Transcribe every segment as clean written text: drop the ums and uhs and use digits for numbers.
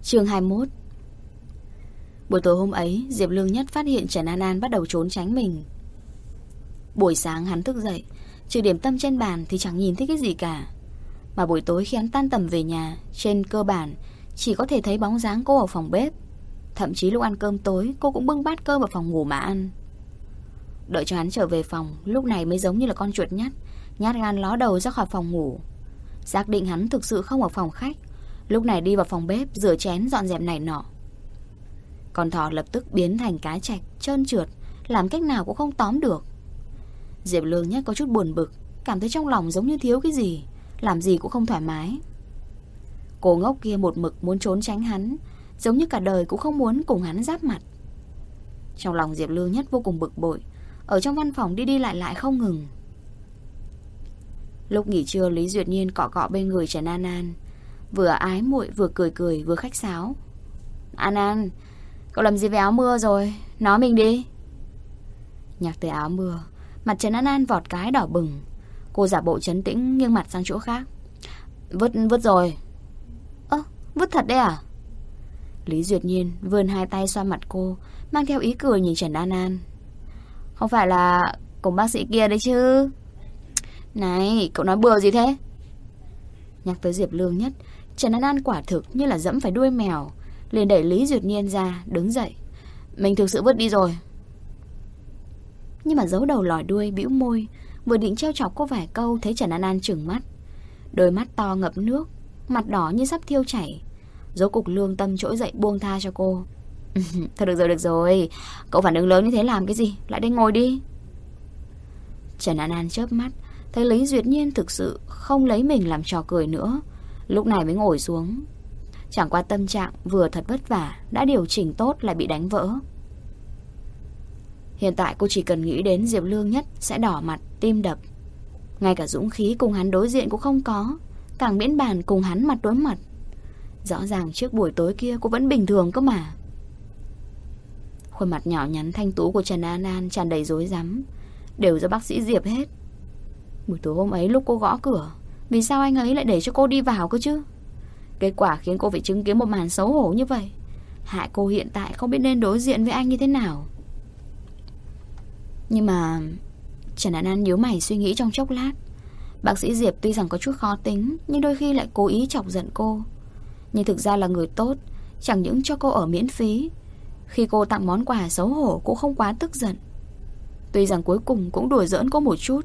Chương 21. Buổi tối hôm ấy, Diệp Lương Nhất phát hiện Trần An An bắt đầu trốn tránh mình. Buổi sáng hắn thức dậy, trừ điểm tâm trên bàn thì chẳng nhìn thấy cái gì cả. Mà buổi tối khi hắn tan tầm về nhà, trên cơ bản chỉ có thể thấy bóng dáng cô ở phòng bếp. Thậm chí lúc ăn cơm tối, cô cũng bưng bát cơm vào phòng ngủ mà ăn. Đợi cho hắn trở về phòng, lúc này mới giống như là con chuột nhát gan ló đầu ra khỏi phòng ngủ. Xác định hắn thực sự không ở phòng khách, lúc này đi vào phòng bếp rửa chén dọn dẹp này nọ. Con thỏ lập tức biến thành cá trạch trơn trượt, làm cách nào cũng không tóm được. Diệp Lương Nhất có chút buồn bực, cảm thấy trong lòng giống như thiếu cái gì, làm gì cũng không thoải mái. Cô ngốc kia một mực muốn trốn tránh hắn, giống như cả đời cũng không muốn cùng hắn giáp mặt. Trong lòng Diệp Lương Nhất vô cùng bực bội, ở trong văn phòng đi đi lại không ngừng. Lúc nghỉ trưa, Lý Duyệt Nhiên cọ cọ bên người Trần An An, vừa ái muội vừa cười vừa khách sáo. An An, cậu làm gì với áo mưa rồi? Nói mình đi. Nhắc tới áo mưa, mặt Trần An An vọt cái đỏ bừng. Cô giả bộ trấn tĩnh nghiêng mặt sang chỗ khác. Vứt rồi. Vứt thật đấy à? Lý Duyệt Nhiên vươn hai tay xoa mặt cô, mang theo ý cười nhìn Trần An An. Không phải là cùng bác sĩ kia đấy chứ? Này, cậu nói bừa gì thế? Nhắc tới Diệp Lương Nhất, Trần An An quả thực như là dẫm phải đuôi mèo, liền đẩy Lý Duyệt Nhiên ra, đứng dậy. Mình thực sự vứt đi rồi. Nhưng mà giấu đầu lòi đuôi, bĩu môi, vừa định trêu chọc cô vài câu, thấy Trần An An trừng mắt. Đôi mắt to ngập nước, mặt đỏ như sắp thiêu chảy. Rốt cục lương tâm trỗi dậy buông tha cho cô. Thôi được rồi, cậu phản ứng lớn như thế làm cái gì, lại đây ngồi đi. Trần An An chớp mắt, thấy Lý Duyệt Nhiên thực sự không lấy mình làm trò cười nữa, lúc này mới ngồi xuống. Chẳng qua tâm trạng vừa thật vất vả, đã điều chỉnh tốt lại bị đánh vỡ. Hiện tại cô chỉ cần nghĩ đến Diệp Lương Nhất sẽ đỏ mặt, tim đập. Ngay cả dũng khí cùng hắn đối diện cũng không có, càng miễn bàn cùng hắn mặt đối mặt. Rõ ràng trước buổi tối kia cô vẫn bình thường cơ mà. Khuôn mặt nhỏ nhắn thanh tú của Trần An An tràn đầy rối rắm, đều do bác sĩ Diệp hết. Buổi tối hôm ấy lúc cô gõ cửa, vì sao anh ấy lại để cho cô đi vào cơ chứ? Kết quả khiến cô phải chứng kiến một màn xấu hổ như vậy, hại cô hiện tại không biết nên đối diện với anh như thế nào. Nhưng mà Trần An An nhíu mày suy nghĩ trong chốc lát. Bác sĩ Diệp tuy rằng có chút khó tính, nhưng đôi khi lại cố ý chọc giận cô. Nhưng thực ra là người tốt, chẳng những cho cô ở miễn phí. Khi cô tặng món quà xấu hổ cũng không quá tức giận. Tuy rằng cuối cùng cũng đùa giỡn cô một chút.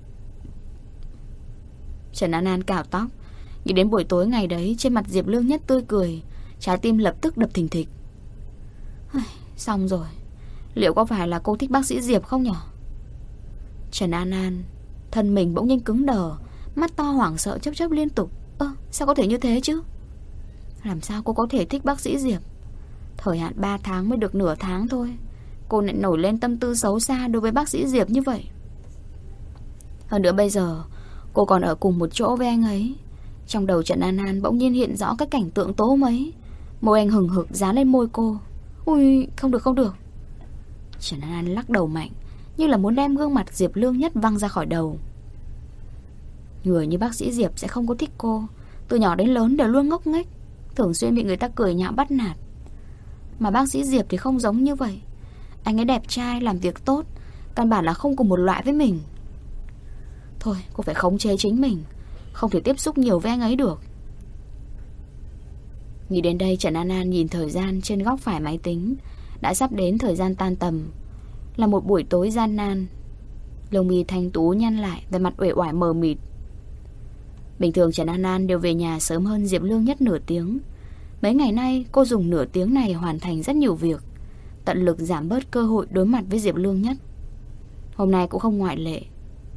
Trần An An cào tóc, nghĩ đến buổi tối ngày đấy, trên mặt Diệp Lương Nhất tươi cười, trái tim lập tức đập thình thịch. Xong rồi, liệu có phải là cô thích bác sĩ Diệp không nhỉ? Trần An An thân mình bỗng nhiên cứng đờ, mắt to hoảng sợ chớp liên tục. Sao có thể như thế chứ? Làm sao cô có thể thích bác sĩ Diệp? Thời hạn 3 tháng mới được nửa tháng thôi, cô lại nổi lên tâm tư xấu xa đối với bác sĩ Diệp như vậy. Hơn nữa bây giờ cô còn ở cùng một chỗ với anh ấy. Trong đầu Trần An An bỗng nhiên hiện rõ cái cảnh tượng tối hôm ấy. Môi anh hừng hực dán lên môi cô. Ui, không được. Trần An An lắc đầu mạnh, như là muốn đem gương mặt Diệp Lương Nhất văng ra khỏi đầu. Người như bác sĩ Diệp sẽ không có thích cô. Từ nhỏ đến lớn đều luôn ngốc nghếch, thường xuyên bị người ta cười nhạo bắt nạt. Mà bác sĩ Diệp thì không giống như vậy. Anh ấy đẹp trai, làm việc tốt, căn bản là không cùng một loại với mình. Thôi, cô phải khống chế chính mình, không thể tiếp xúc nhiều với anh ấy được. Nghĩ đến đây, Trần An An nhìn thời gian trên góc phải máy tính. Đã sắp đến thời gian tan tầm. Là một buổi tối gian nan. Lông mi thanh tú nhăn lại, vẻ mặt uể oải mờ mịt. Bình thường Trần An An đều về nhà sớm hơn Diệp Lương Nhất nửa tiếng. Mấy ngày nay cô dùng nửa tiếng này hoàn thành rất nhiều việc, tận lực giảm bớt cơ hội đối mặt với Diệp Lương Nhất. Hôm nay cũng không ngoại lệ.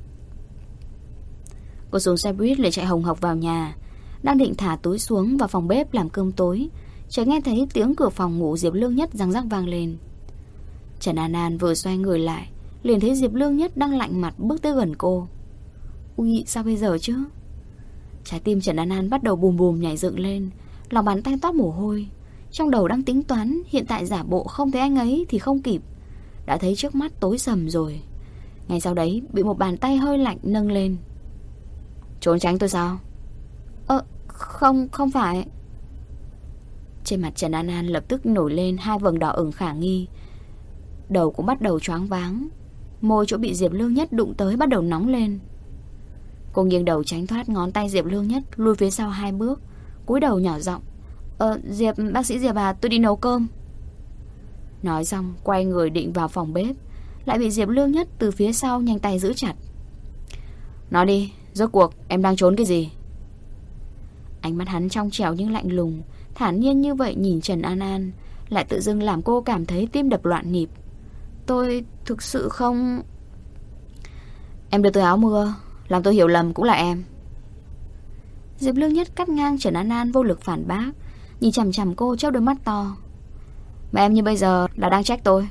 Cô xuống xe buýt để chạy hồng hộc vào nhà. Đang định thả túi xuống vào phòng bếp làm cơm tối, chợt nghe thấy tiếng cửa phòng ngủ Diệp Lương Nhất răng rắc vang lên. Trần An An vừa xoay người lại, liền thấy Diệp Lương Nhất đang lạnh mặt bước tới gần cô. Ui, sao bây giờ chứ? Trái tim Trần An An bắt đầu bùm bùm nhảy dựng lên, lòng bàn tay toát mồ hôi. Trong đầu đang tính toán, hiện tại giả bộ không thấy anh ấy thì không kịp, đã thấy trước mắt tối sầm rồi. Ngay sau đấy bị một bàn tay hơi lạnh nâng lên. Trốn tránh tôi sao? Không phải. Trên mặt Trần An An lập tức nổi lên 2 vầng đỏ ửng khả nghi. Đầu cũng bắt đầu choáng váng. Môi chỗ bị Diệp Lương Nhất đụng tới bắt đầu nóng lên. Cô nghiêng đầu tránh thoát ngón tay Diệp Lương Nhất, lùi phía sau 2 bước, cúi đầu nhỏ giọng: Bác sĩ Diệp à, tôi đi nấu cơm. Nói xong quay người định vào phòng bếp, lại bị Diệp Lương Nhất từ phía sau nhanh tay giữ chặt. Nói đi, rốt cuộc em đang trốn cái gì? Ánh mắt hắn trong trẻo nhưng lạnh lùng, thản nhiên như vậy nhìn Trần An An, lại tự dưng làm cô cảm thấy tim đập loạn nhịp. Tôi thực sự không... Em đưa tôi áo mưa, làm tôi hiểu lầm cũng là em. Diệp Lương Nhất cắt ngang Trần An An vô lực phản bác, nhìn chằm chằm cô chớp đôi mắt to. Mà em như bây giờ là đang trách tôi?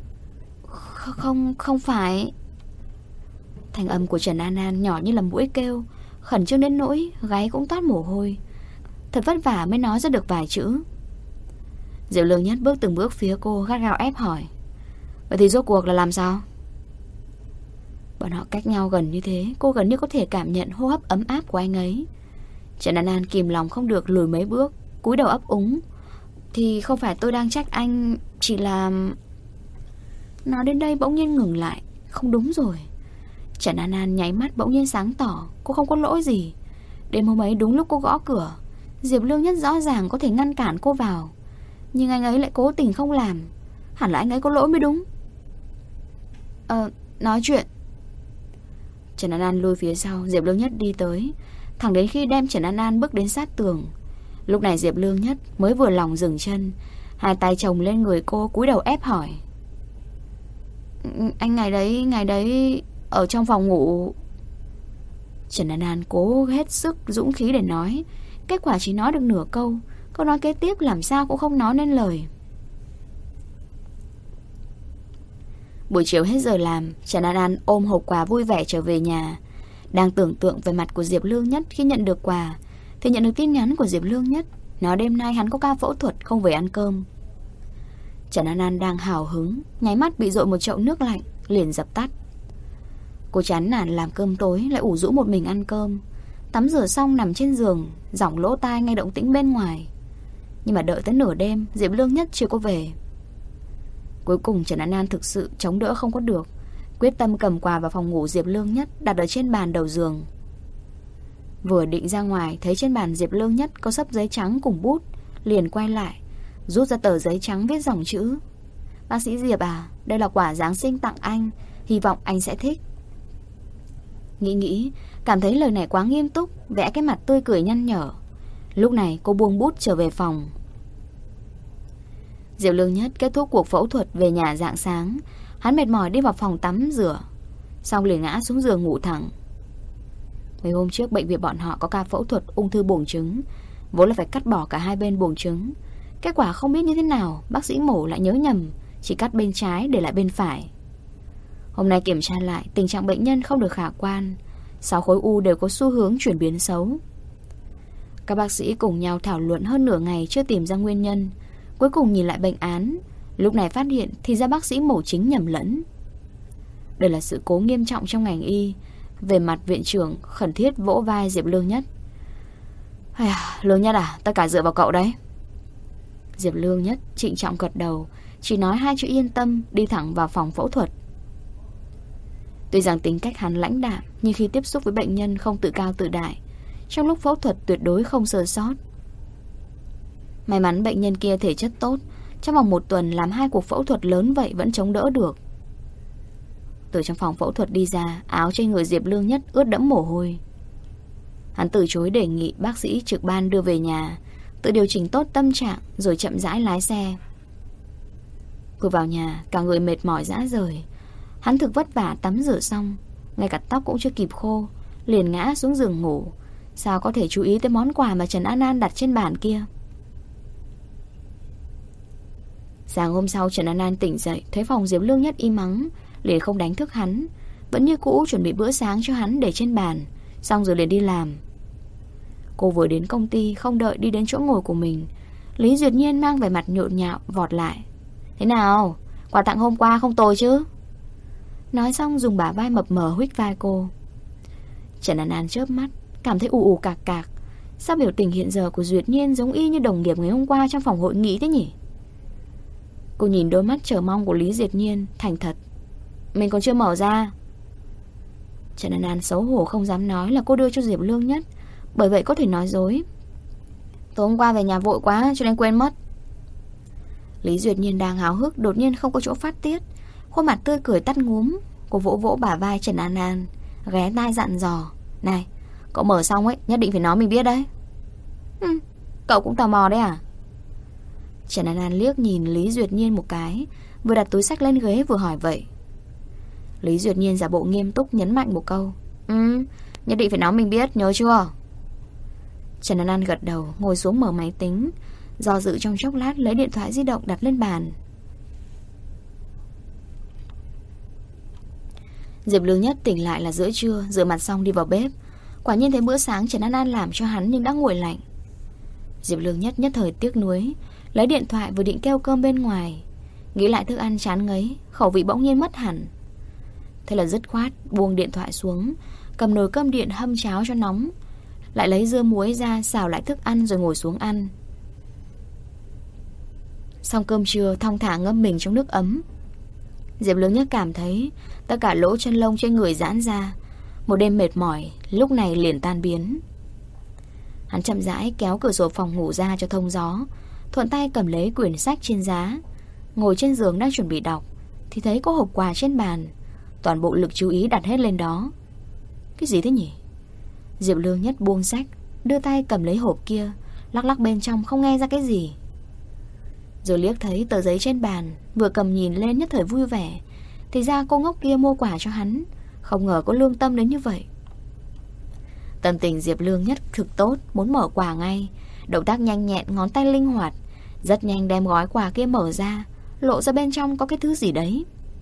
Không phải. Thanh âm của Trần An An nhỏ như là mũi kêu, khẩn trương đến nỗi gáy cũng toát mồ hôi. Thật vất vả mới nói ra được vài chữ. Diệp Lương Nhất bước từng bước phía cô, gắt gao ép hỏi: Vậy thì rốt cuộc là làm sao? Bọn họ cách nhau gần như thế, cô gần như có thể cảm nhận hô hấp ấm áp của anh ấy. Trần An An kìm lòng không được lùi mấy bước, cúi đầu ấp úng: Thì không phải tôi đang trách anh, chỉ là... Nói đến đây bỗng nhiên ngừng lại. Không đúng rồi. Trần An An nháy mắt bỗng nhiên sáng tỏ, cô không có lỗi gì. Đêm hôm ấy đúng lúc cô gõ cửa, Diệp Lương Nhất rõ ràng có thể ngăn cản cô vào, nhưng anh ấy lại cố tình không làm. Hẳn là anh ấy có lỗi mới đúng. Nói chuyện. Trần An An lùi phía sau, Diệp Lương Nhất đi tới, thẳng đến khi đem Trần An An bước đến sát tường. Lúc này Diệp Lương Nhất mới vừa lòng dừng chân, 2 tay chồng lên người cô, cúi đầu ép hỏi: Anh ngày đấy ở trong phòng ngủ... Trần An An cố hết sức dũng khí để nói, kết quả chỉ nói được nửa câu. Câu nói kế tiếp làm sao cũng không nói nên lời. Buổi chiều hết giờ làm, Trần An An ôm hộp quà vui vẻ trở về nhà. Đang tưởng tượng về mặt của Diệp Lương Nhất khi nhận được quà, thì nhận được tin nhắn của Diệp Lương Nhất nói đêm nay hắn có ca phẫu thuật, không về ăn cơm. Trần An An đang hào hứng, nháy mắt bị dội một chậu nước lạnh, liền dập tắt. Cô chán nản làm cơm tối, lại ủ rũ một mình ăn cơm. Tắm rửa xong nằm trên giường, giỏng lỗ tai nghe động tĩnh bên ngoài. Nhưng mà đợi tới nửa đêm, Diệp Lương Nhất chưa có về. Cuối cùng Trần An An thực sự chống đỡ không có được, quyết tâm cầm quà vào phòng ngủ Diệp Lương Nhất, đặt ở trên bàn đầu giường. Vừa định ra ngoài, thấy trên bàn Diệp Lương Nhất có xấp giấy trắng cùng bút, liền quay lại, rút ra tờ giấy trắng viết dòng chữ: Bác sĩ Diệp à, đây là quà Giáng sinh tặng anh, hy vọng anh sẽ thích. Nghĩ, cảm thấy lời này quá nghiêm túc, vẽ cái mặt tươi cười nhăn nhở. Lúc này cô buông bút trở về phòng. Diệp Lương Nhất kết thúc cuộc phẫu thuật về nhà rạng sáng. Hắn mệt mỏi đi vào phòng tắm rửa, xong liền ngã xuống giường ngủ thẳng. Mấy hôm trước bệnh viện bọn họ có ca phẫu thuật ung thư buồng trứng, vốn là phải cắt bỏ cả 2 bên buồng trứng. Kết quả không biết như thế nào, bác sĩ mổ lại nhớ nhầm, chỉ cắt bên trái để lại bên phải. Hôm nay kiểm tra lại, tình trạng bệnh nhân không được khả quan, 6 khối u đều có xu hướng chuyển biến xấu. Các bác sĩ cùng nhau thảo luận hơn nửa ngày chưa tìm ra nguyên nhân. Cuối cùng nhìn lại bệnh án, lúc này phát hiện thì ra bác sĩ mổ chính nhầm lẫn. Đây là sự cố nghiêm trọng trong ngành y. Về mặt viện trưởng khẩn thiết vỗ vai Diệp Lương Nhất: Lương Nhất à, tất cả dựa vào cậu đấy. Diệp Lương Nhất trịnh trọng gật đầu, chỉ nói 2 chữ yên tâm, đi thẳng vào phòng phẫu thuật. Tuy rằng tính cách hắn lãnh đạm, nhưng khi tiếp xúc với bệnh nhân không tự cao tự đại, trong lúc phẫu thuật tuyệt đối không sơ sót. May mắn bệnh nhân kia thể chất tốt, trong vòng 1 tuần làm 2 cuộc phẫu thuật lớn vậy vẫn chống đỡ được. Từ trong phòng phẫu thuật đi ra, áo trên người Diệp Lương Nhất ướt đẫm mồ hôi. Hắn từ chối đề nghị bác sĩ trực ban đưa về nhà, tự điều chỉnh tốt tâm trạng rồi chậm rãi lái xe. Vừa vào nhà, cả người mệt mỏi rã rời. Hắn thực vất vả tắm rửa xong, ngay cả tóc cũng chưa kịp khô, liền ngã xuống giường ngủ. Sao có thể chú ý tới món quà mà Trần An An đặt trên bàn kia? Sáng hôm sau Trần An An tỉnh dậy, thấy phòng Diệp Lương Nhất im ắng, liền không đánh thức hắn, vẫn như cũ chuẩn bị bữa sáng cho hắn để trên bàn, xong rồi liền đi làm. Cô vừa đến công ty, không đợi đi đến chỗ ngồi của mình, Lý Duyệt Nhiên mang vẻ mặt nhộn nhạo vọt lại: Thế nào, quà tặng hôm qua không tồi chứ? Nói xong dùng bả vai mập mờ huých vai cô. Trần An An chớp mắt, cảm thấy ù ù cạc cạc, Sao biểu tình hiện giờ của Duyệt Nhiên giống y như đồng nghiệp ngày hôm qua trong phòng hội nghị thế nhỉ? Cô nhìn đôi mắt chờ mong của Lý Duyệt Nhiên, thành thật. Mình còn chưa mở ra. Trần An An xấu hổ không dám nói là cô đưa cho Diệp Lương Nhất, bởi vậy có thể nói dối. Tối hôm qua về nhà vội quá cho nên quên mất. Lý Duyệt Nhiên đang háo hức, đột nhiên không có chỗ phát tiết, khuôn mặt tươi cười tắt ngúm. Cô vỗ vỗ bả vai Trần An An, ghé tai dặn dò. Này, cậu mở xong ấy, nhất định phải nói mình biết đấy. Cậu cũng tò mò đấy à? Trần An An liếc nhìn Lý Duyệt Nhiên một cái, vừa đặt túi xách lên ghế vừa hỏi vậy. Lý Duyệt Nhiên giả bộ nghiêm túc nhấn mạnh một câu. Nhất định phải nói mình biết, nhớ chưa? Trần An An gật đầu, ngồi xuống mở máy tính, do dự trong chốc lát lấy điện thoại di động đặt lên bàn. Diệp Lương Nhất tỉnh lại là giữa trưa, rửa mặt xong đi vào bếp. Quả nhiên thấy bữa sáng Trần An An làm cho hắn nhưng đã nguội lạnh. Diệp Lương Nhất nhất thời tiếc nuối, lấy điện thoại vừa định kêu cơm bên ngoài, nghĩ lại thức ăn chán ngấy, khẩu vị bỗng nhiên mất hẳn. Thế là dứt khoát buông điện thoại xuống, cầm nồi cơm điện hâm cháo cho nóng, lại lấy dưa muối ra xào lại thức ăn rồi ngồi xuống ăn. Xong cơm trưa thong thả ngâm mình trong nước ấm. Diệp Lương Nhất cảm thấy tất cả lỗ chân lông trên người giãn ra. Một đêm mệt mỏi lúc này liền tan biến. Hắn chậm rãi kéo cửa sổ phòng ngủ ra cho thông gió, thuận tay cầm lấy quyển sách trên giá, ngồi trên giường đang chuẩn bị đọc thì thấy có hộp quà trên bàn. Toàn bộ lực chú ý đặt hết lên đó. Cái gì thế nhỉ? Diệp Lương Nhất buông sách, đưa tay cầm lấy hộp kia, lắc lắc bên trong không nghe ra cái gì. Rồi liếc thấy tờ giấy trên bàn, vừa cầm nhìn lên nhất thời vui vẻ. Thì ra cô ngốc kia mua quà cho hắn, không ngờ có lương tâm đến như vậy. Tâm tình Diệp Lương Nhất thực tốt, muốn mở quà ngay. Động tác nhanh nhẹn, ngón tay linh hoạt, rất nhanh đem gói quà kia mở ra, lộ ra bên trong có cái thứ gì đấy.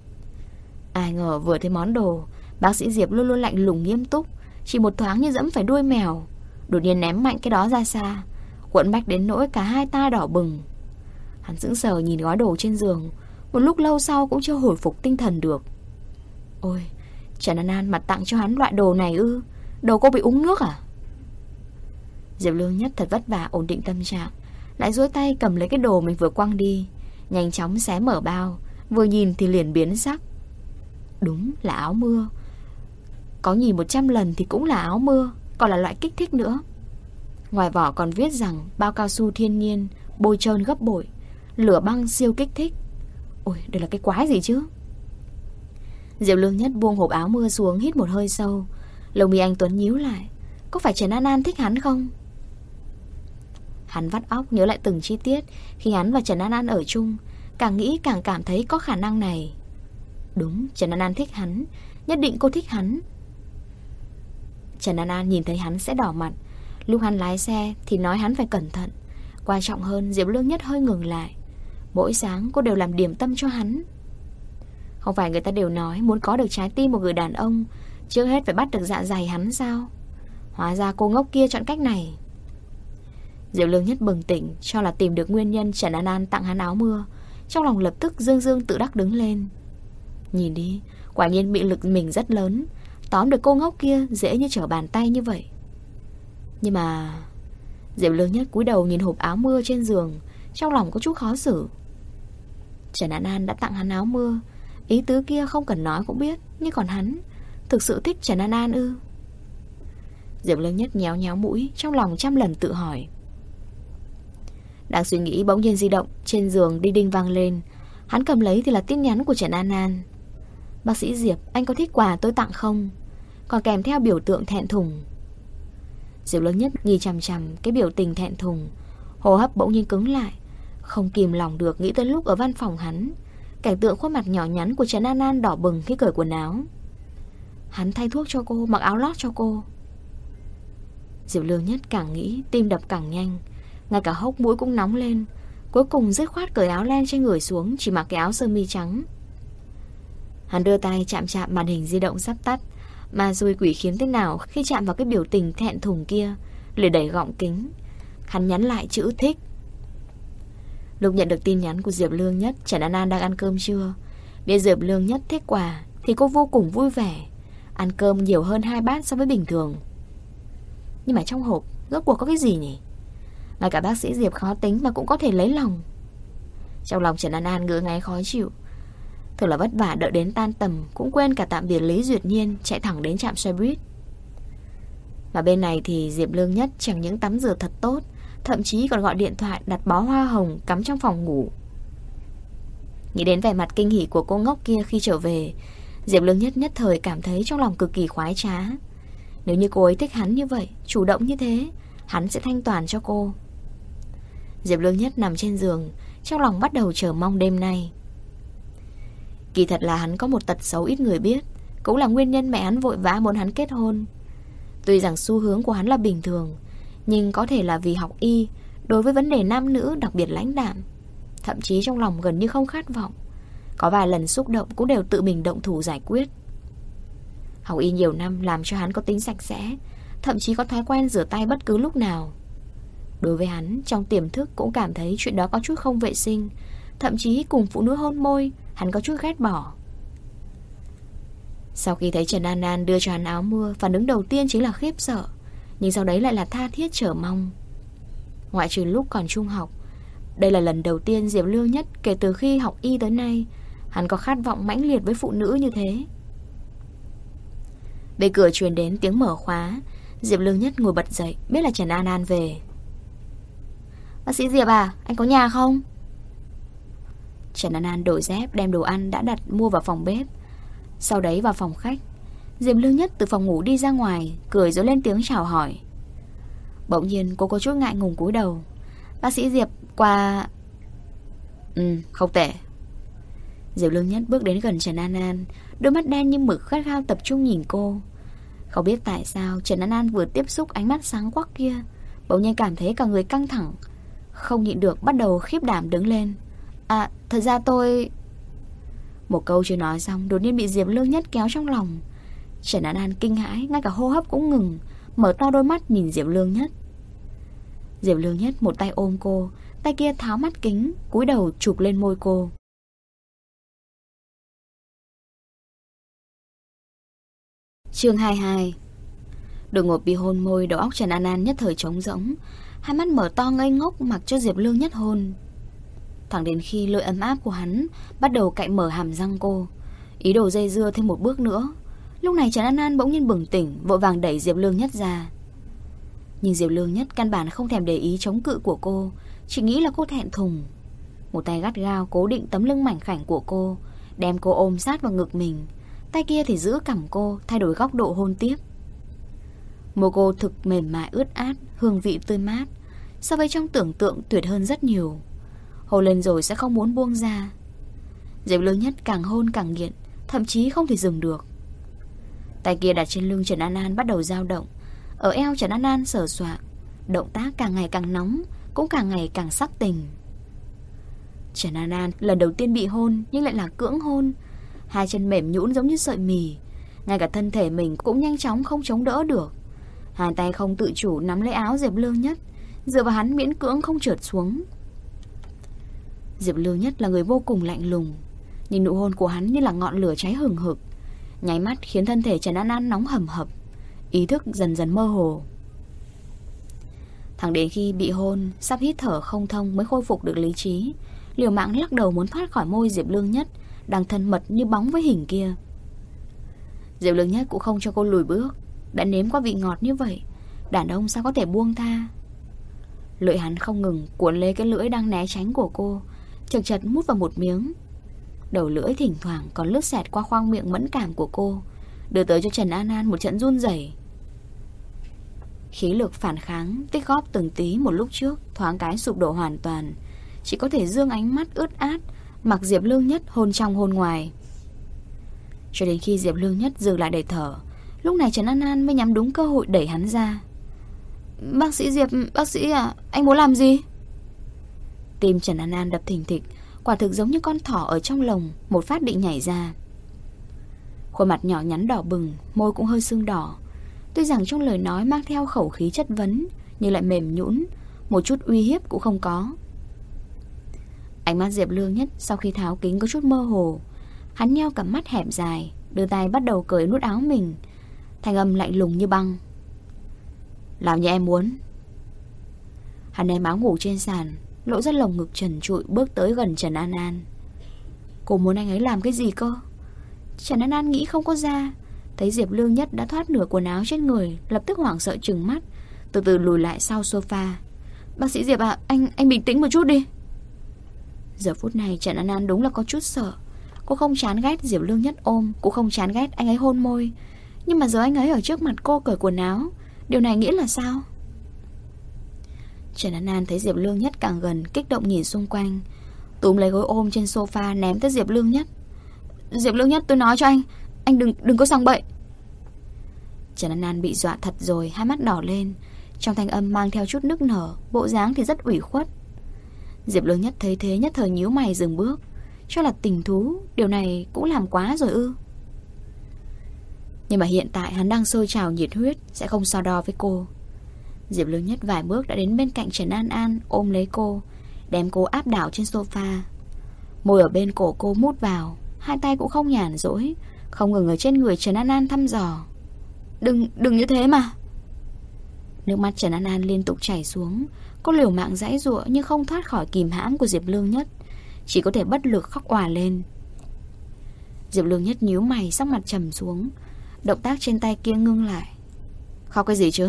Ai ngờ vừa thấy món đồ, bác sĩ Diệp luôn luôn lạnh lùng nghiêm túc, chỉ một thoáng như dẫm phải đuôi mèo, đột nhiên ném mạnh cái đó ra xa, quẫn bách đến nỗi cả hai tai đỏ bừng. Hắn sững sờ nhìn gói đồ trên giường, một lúc lâu sau cũng chưa hồi phục tinh thần được. Ôi, Trần An An mà tặng cho hắn loại đồ này ư? Đồ cô bị uống nước à? Diệp Lương Nhất thật vất vả ổn định tâm trạng, lại duỗi tay cầm lấy cái đồ mình vừa quăng đi, nhanh chóng xé mở bao, vừa nhìn thì liền biến sắc. Đúng là áo mưa. Có nhìn 100 lần thì cũng là áo mưa, còn là loại kích thích nữa. Ngoài vỏ còn viết rằng bao cao su thiên nhiên, bôi trơn gấp bội, lửa băng siêu kích thích. Ôi, đây là cái quái gì chứ? Diệp Lương Nhất buông hộp áo mưa xuống, hít một hơi sâu. Lông mi anh Tuấn nhíu lại. Có phải Trần An An thích hắn không? Hắn vắt óc nhớ lại từng chi tiết khi hắn và Trần An An ở chung, càng nghĩ càng cảm thấy có khả năng này. Đúng, Trần An An thích hắn, nhất định cô thích hắn. Trần An An nhìn thấy hắn sẽ đỏ mặt. Lúc hắn lái xe thì nói hắn phải cẩn thận. Quan trọng hơn, Diệp Lương Nhất hơi ngừng lại. Mỗi sáng cô đều làm điểm tâm cho hắn. Không phải người ta đều nói muốn có được trái tim một người đàn ông, trước hết phải bắt được dạ dày hắn sao? Hóa ra cô ngốc kia chọn cách này. Diệp Lương Nhất bừng tỉnh, cho là tìm được nguyên nhân Trần An An tặng hắn áo mưa. Trong lòng lập tức dương dương tự đắc đứng lên. Nhìn đi, quả nhiên bị lực mình rất lớn, tóm được cô ngốc kia dễ như trở bàn tay như vậy. Nhưng mà Diệp Lương Nhất cúi đầu nhìn hộp áo mưa trên giường, trong lòng có chút khó xử. Trần An An đã tặng hắn áo mưa, ý tứ kia không cần nói cũng biết. Nhưng còn hắn thực sự thích Trần An An ư? Diệp Lương Nhất nhéo nhéo mũi, trong lòng trăm lần tự hỏi. Đang suy nghĩ bỗng nhiên di động trên giường đi đinh vang lên. Hắn cầm lấy thì là tin nhắn của Trần An An. Bác sĩ Diệp, anh có thích quà tôi tặng không? Còn kèm theo biểu tượng thẹn thùng. Diệp Lương Nhất nhìn chằm chằm cái biểu tình thẹn thùng, hô hấp bỗng nhiên cứng lại, không kìm lòng được nghĩ tới lúc ở văn phòng hắn, cảnh tượng khuôn mặt nhỏ nhắn của Trần An An đỏ bừng khi cởi quần áo. Hắn thay thuốc cho cô, mặc áo lót cho cô. Diệp Lương Nhất càng nghĩ tim đập càng nhanh, ngay cả hốc mũi cũng nóng lên. Cuối cùng dứt khoát cởi áo len trên người xuống, chỉ mặc cái áo sơ mi trắng. Hắn đưa tay chạm chạm màn hình di động sắp tắt, mà rồi quỷ khiến thế nào khi chạm vào cái biểu tình thẹn thùng kia, liền đẩy gọng kính. Hắn nhắn lại chữ thích. Lúc nhận được tin nhắn của Diệp Lương Nhất, Trần An An đang ăn cơm trưa. Biết Diệp Lương Nhất thích quà thì cô vô cùng vui vẻ, ăn cơm nhiều hơn 2 bát so với bình thường. Nhưng mà trong hộp Rốt cuộc có cái gì nhỉ? Ngay cả bác sĩ Diệp khó tính mà cũng có thể lấy lòng. Trong lòng Trần An An ngứa ngáy khó chịu. Thật là vất vả đợi đến tan tầm, cũng quên cả tạm biệt Lý Duyệt Nhiên, chạy thẳng đến trạm xe buýt. Mà bên này thì Diệp Lương Nhất chẳng những tắm rửa thật tốt, thậm chí còn gọi điện thoại đặt bó hoa hồng cắm trong phòng ngủ. Nghĩ đến vẻ mặt kinh hỉ của cô ngốc kia khi trở về, Diệp Lương Nhất nhất thời cảm thấy trong lòng cực kỳ khoái trá. Nếu như cô ấy thích hắn như vậy, chủ động như thế, hắn sẽ thanh toàn cho cô. Diệp Lương Nhất nằm trên giường, trong lòng bắt đầu chờ mong đêm nay. Kỳ thật là hắn có một tật xấu ít người biết, cũng là nguyên nhân mẹ hắn vội vã muốn hắn kết hôn. Tuy rằng xu hướng của hắn là bình thường, nhưng có thể là vì học y, đối với vấn đề nam nữ đặc biệt lãnh đạm, thậm chí trong lòng gần như không khát vọng. Có vài lần xúc động cũng đều tự mình động thủ giải quyết. Học y nhiều năm làm cho hắn có tính sạch sẽ, thậm chí có thói quen rửa tay bất cứ lúc nào. Đối với hắn, trong tiềm thức cũng cảm thấy chuyện đó có chút không vệ sinh, thậm chí cùng phụ nữ hôn môi, hắn có chút ghét bỏ. Sau khi thấy Trần An An đưa cho hắn áo mưa, phản ứng đầu tiên chính là khiếp sợ, nhưng sau đấy lại là tha thiết chờ mong. Ngoại trừ lúc còn trung học, đây là lần đầu tiên Diệp Lương Nhất kể từ khi học y tới nay, hắn có khát vọng mãnh liệt với phụ nữ như thế. Bên cửa truyền đến tiếng mở khóa. Diệp Lương Nhất ngồi bật dậy, biết là Trần An An về. Bác sĩ Diệp à, anh có nhà không? Trần An An đổi dép, đem đồ ăn đã đặt mua vào phòng bếp, sau đấy vào phòng khách. Diệp Lương Nhất từ phòng ngủ đi ra ngoài, cười rồi lên tiếng chào hỏi. Bỗng nhiên cô có chút ngại ngùng cúi đầu. Bác sĩ Diệp qua... không tệ. Diệp Lương Nhất bước đến gần Trần An An, đôi mắt đen như mực khát khao tập trung nhìn cô. Không biết tại sao Trần An An vừa tiếp xúc ánh mắt sáng quắc kia, bỗng nhiên cảm thấy cả người căng thẳng, không nhịn được bắt đầu khiếp đảm đứng lên. À, thật ra tôi... Một câu chưa nói xong, đột nhiên bị Diệp Lương Nhất kéo trong lòng. Trần An An kinh hãi, ngay cả hô hấp cũng ngừng, mở to đôi mắt nhìn Diệp Lương Nhất. Diệp Lương Nhất một tay ôm cô, tay kia tháo mắt kính, cúi đầu chụp lên môi cô. Chương 22. Đột ngột bị hôn môi, đầu óc Trần An An nhất thời trống rỗng, hai mắt mở to ngây ngốc mặc cho Diệp Lương Nhất hôn. Thẳng đến khi lưỡi ấm áp của hắn bắt đầu cạy mở hàm răng cô, ý đồ dây dưa thêm một bước nữa. Lúc này Trần An An bỗng nhiên bừng tỉnh, vội vàng đẩy Diệp Lương Nhất ra. Nhưng Diệp Lương Nhất căn bản không thèm để ý chống cự của cô, chỉ nghĩ là cô thẹn thùng. Một tay gắt gao cố định tấm lưng mảnh khảnh của cô, đem cô ôm sát vào ngực mình, tay kia thì giữ cằm cô, thay đổi góc độ hôn tiếp. Môi cô thực mềm mại ướt át, hương vị tươi mát, so với trong tưởng tượng tuyệt hơn rất nhiều. Hôn lên rồi sẽ không muốn buông ra. Diệp Lương Nhất càng hôn càng nghiện, thậm chí không thể dừng được. Tay kia đặt trên lưng Trần An An bắt đầu dao động, ở eo Trần An An sờ soạng, động tác càng ngày càng nóng, cũng càng ngày càng sắc tình. Trần An An lần đầu tiên bị hôn, nhưng lại là cưỡng hôn. Hai chân mềm nhũn giống như sợi mì, ngay cả thân thể mình cũng nhanh chóng không chống đỡ được. Hai tay không tự chủ nắm lấy áo Diệp Lương Nhất, dựa vào hắn miễn cưỡng không trượt xuống. Diệp Lương Nhất là người vô cùng lạnh lùng, nhưng nụ hôn của hắn như là ngọn lửa cháy hừng hực, nháy mắt khiến thân thể Trần An An nóng hầm hập, ý thức dần dần mơ hồ. Thẳng đến khi bị hôn, sắp hít thở không thông mới khôi phục được lý trí, liều mạng lắc đầu muốn thoát khỏi môi Diệp Lương Nhất đang thân mật như bóng với hình kia. Diệp Lương Nhất cũng không cho cô lùi bước, đã nếm qua vị ngọt như vậy, đàn ông sao có thể buông tha. Lưỡi hắn không ngừng cuốn lấy cái lưỡi đang né tránh của cô, chật chật mút vào một miếng. Đầu lưỡi thỉnh thoảng còn lướt xẹt qua khoang miệng mẫn cảm của cô, đưa tới cho Trần An An một trận run rẩy. Khí lực phản kháng tích góp từng tí một lúc trước thoáng cái sụp đổ hoàn toàn, chỉ có thể dương ánh mắt ướt át mặc Diệp Lương Nhất hôn trong hôn ngoài. Cho đến khi Diệp Lương Nhất dừng lại để thở, lúc này Trần An An mới nhắm đúng cơ hội đẩy hắn ra. Bác sĩ Diệp, bác sĩ à, anh muốn làm gì? Tim Trần An An đập thình thịch, quả thực giống như con thỏ ở trong lồng một phát định nhảy ra. Khuôn mặt nhỏ nhắn đỏ bừng, môi cũng hơi sưng đỏ. Tuy rằng trong lời nói mang theo khẩu khí chất vấn, nhưng lại mềm nhũn, một chút uy hiếp cũng không có. Ánh mắt Diệp Lương Nhất sau khi tháo kính có chút mơ hồ. Hắn nheo cặp mắt hẹp dài, đưa tay bắt đầu cởi nút áo mình, thanh âm lạnh lùng như băng. Làm như em muốn, Hắn ném áo ngủ trên sàn, lộ ra lồng ngực trần trụi, bước tới gần Trần An An. Cô muốn anh ấy làm cái gì cơ? Trần An An nghĩ không có ra. Thấy Diệp Lương Nhất đã thoát nửa quần áo trên người, lập tức hoảng sợ trừng mắt, từ từ lùi lại sau sofa. Bác sĩ Diệp ạ, anh bình tĩnh một chút đi. Giờ phút này Trần An An đúng là có chút sợ. Cô không chán ghét Diệp Lương Nhất ôm, cũng không chán ghét anh ấy hôn môi. Nhưng mà giờ anh ấy ở trước mặt cô cởi quần áo, điều này nghĩa là sao? Trần An An thấy Diệp Lương Nhất càng gần, kích động nhìn xung quanh, túm lấy gối ôm trên sofa ném tới Diệp Lương Nhất. Diệp Lương Nhất, tôi nói cho anh đừng có sang bậy. Trần An An bị dọa thật rồi, hai mắt đỏ lên, trong thanh âm mang theo chút nức nở, bộ dáng thì rất ủy khuất. Diệp Lương Nhất thấy thế nhất thời nhíu mày dừng bước, cho là tình thú, điều này cũng làm quá rồi ư? Nhưng mà hiện tại hắn đang sôi trào nhiệt huyết, sẽ không so đo với cô. Diệp Lương Nhất vài bước đã đến bên cạnh Trần An An, ôm lấy cô, đem cô áp đảo trên sofa. Môi ở bên cổ cô mút vào, hai tay cũng không nhàn rỗi, không ngừng ở trên người Trần An An thăm dò. Đừng như thế mà. Nước mắt Trần An An liên tục chảy xuống. Cô liều mạng giãy giụa nhưng không thoát khỏi kìm hãm của Diệp Lương Nhất, chỉ có thể bất lực khóc òa lên. Diệp Lương Nhất nhíu mày, sắc mặt trầm xuống, động tác trên tay kia ngưng lại. Khóc cái gì chứ?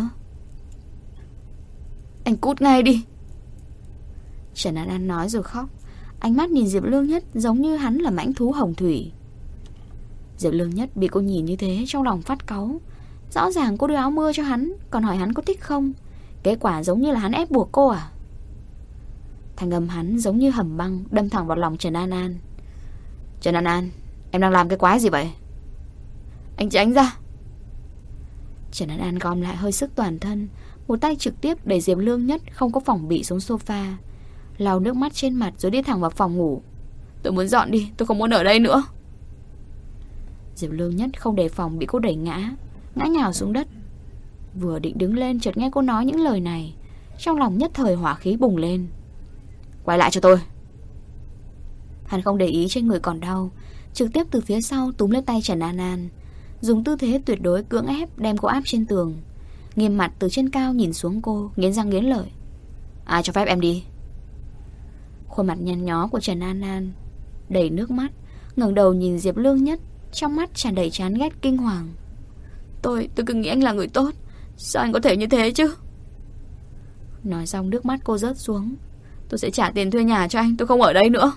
Anh cút ngay đi. Trần An An nói rồi khóc. Ánh mắt nhìn Diệp Lương Nhất giống như hắn là mãnh thú hồng thủy. Diệp Lương Nhất bị cô nhìn như thế trong lòng phát cáu. Rõ ràng cô đưa áo mưa cho hắn, còn hỏi hắn có thích không. Kết quả giống như là hắn ép buộc cô à? Thanh âm hắn giống như hầm băng đâm thẳng vào lòng Trần An An. Trần An An, em đang làm cái quái gì vậy? Anh tránh ra. Trần An An gom lại hơi sức toàn thân, một tay trực tiếp đẩy Diệp Lương Nhất không có phòng bị xuống sofa, lau nước mắt trên mặt rồi đi thẳng vào phòng ngủ. Tôi muốn dọn đi, tôi không muốn ở đây nữa. Diệp Lương Nhất không đề phòng bị cô đẩy ngã nhào xuống đất. Vừa định đứng lên chợt nghe cô nói những lời này, trong lòng nhất thời hỏa khí bùng lên. Quay lại cho tôi. Hắn không để ý trên người còn đau, trực tiếp từ phía sau túm lấy tay Trần An An, dùng tư thế tuyệt đối cưỡng ép đem cô áp trên tường, nghiêm mặt từ trên cao nhìn xuống cô, nghiến răng nghiến lợi. Ai cho phép em đi? Khuôn mặt nhăn nhó của Trần An An đầy nước mắt, ngẩng đầu nhìn Diệp Lương Nhất, trong mắt tràn đầy chán ghét kinh hoàng. Tôi cứ nghĩ anh là người tốt, sao anh có thể như thế chứ? Nói xong nước mắt cô rớt xuống. Tôi sẽ trả tiền thuê nhà cho anh, tôi không ở đây nữa.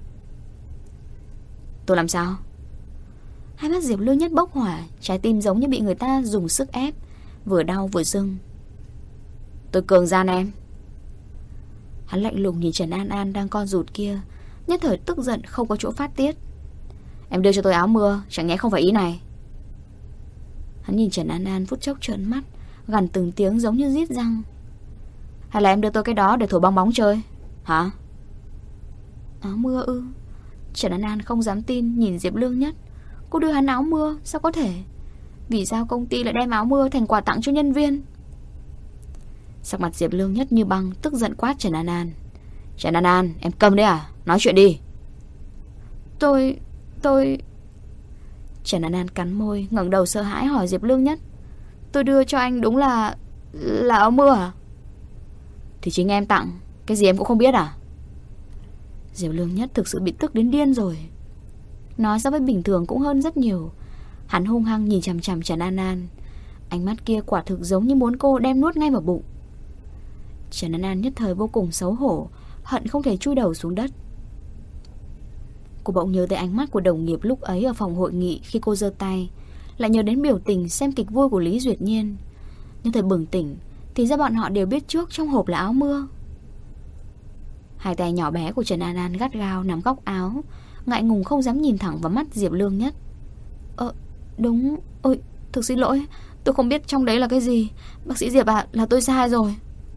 Tôi làm sao? Hai mắt Diệp Lương Nhất bốc hỏa, trái tim giống như bị người ta dùng sức ép, vừa đau vừa rưng. Tôi cường gian em. Hắn lạnh lùng nhìn Trần An An đang co rụt kia, nhất thời tức giận không có chỗ phát tiết. Em đưa cho tôi áo mưa, chẳng nhẽ không phải ý này? Hắn nhìn Trần An An phút chốc trợn mắt, gằn từng tiếng giống như rít răng. Hay là em đưa tôi cái đó để thổi bong bóng chơi? Hả? Áo mưa ư? Trần An An không dám tin nhìn Diệp Lương Nhất. Cô đưa hắn áo mưa, sao có thể? Vì sao công ty lại đem áo mưa thành quà tặng cho nhân viên? Sắc mặt Diệp Lương Nhất như băng, tức giận quát Trần An An. Trần An An, em câm đấy à? Nói chuyện đi. Tôi... Trần An An cắn môi, ngẩng đầu sợ hãi hỏi Diệp Lương Nhất. Tôi đưa cho anh đúng là áo mưa à? Thì chính em tặng, cái gì em cũng không biết à? Diệp Lương Nhất thực sự bị tức đến điên rồi. Nói so với bình thường cũng hơn rất nhiều. Hắn hung hăng nhìn chằm chằm Trần An An, ánh mắt kia quả thực giống như muốn cô đem nuốt ngay vào bụng. Trần An An nhất thời vô cùng xấu hổ, hận không thể chui đầu xuống đất. Cô bỗng nhớ tới ánh mắt của đồng nghiệp lúc ấy ở phòng hội nghị khi cô giơ tay, lại nhớ đến biểu tình xem kịch vui của Lý Duyệt Nhiên. Nhưng thời bừng tỉnh thì ra bọn họ đều biết trước trong hộp là áo mưa. Hai tay nhỏ bé của Trần An An gắt gao nắm góc áo, ngại ngùng không dám nhìn thẳng vào mắt Diệp Lương Nhất. Đúng. Ôi, thực xin lỗi, tôi không biết trong đấy là cái gì. Bác sĩ Diệp ạ, là tôi sai rồi.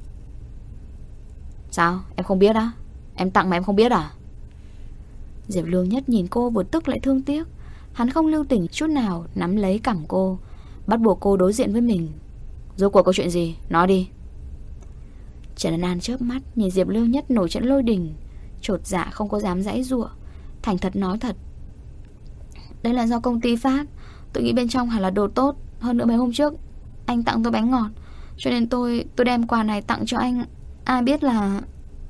Sao, em không biết á? Em tặng mà em không biết à? Diệp Lương Nhất nhìn cô vừa tức lại thương tiếc. Hắn không lưu tình chút nào, nắm lấy cằm cô, bắt buộc cô đối diện với mình. Rốt cuộc có chuyện gì? Nói đi. Trần An An chớp mắt nhìn Diệp Lương Nhất nổi trận lôi đình, chột dạ không có dám giãy giụa, thành thật nói thật. Đây là do công ty phát, tôi nghĩ bên trong hẳn là đồ tốt. Hơn nữa mấy hôm trước anh tặng tôi bánh ngọt, cho nên tôi đem quà này tặng cho anh Ai biết là...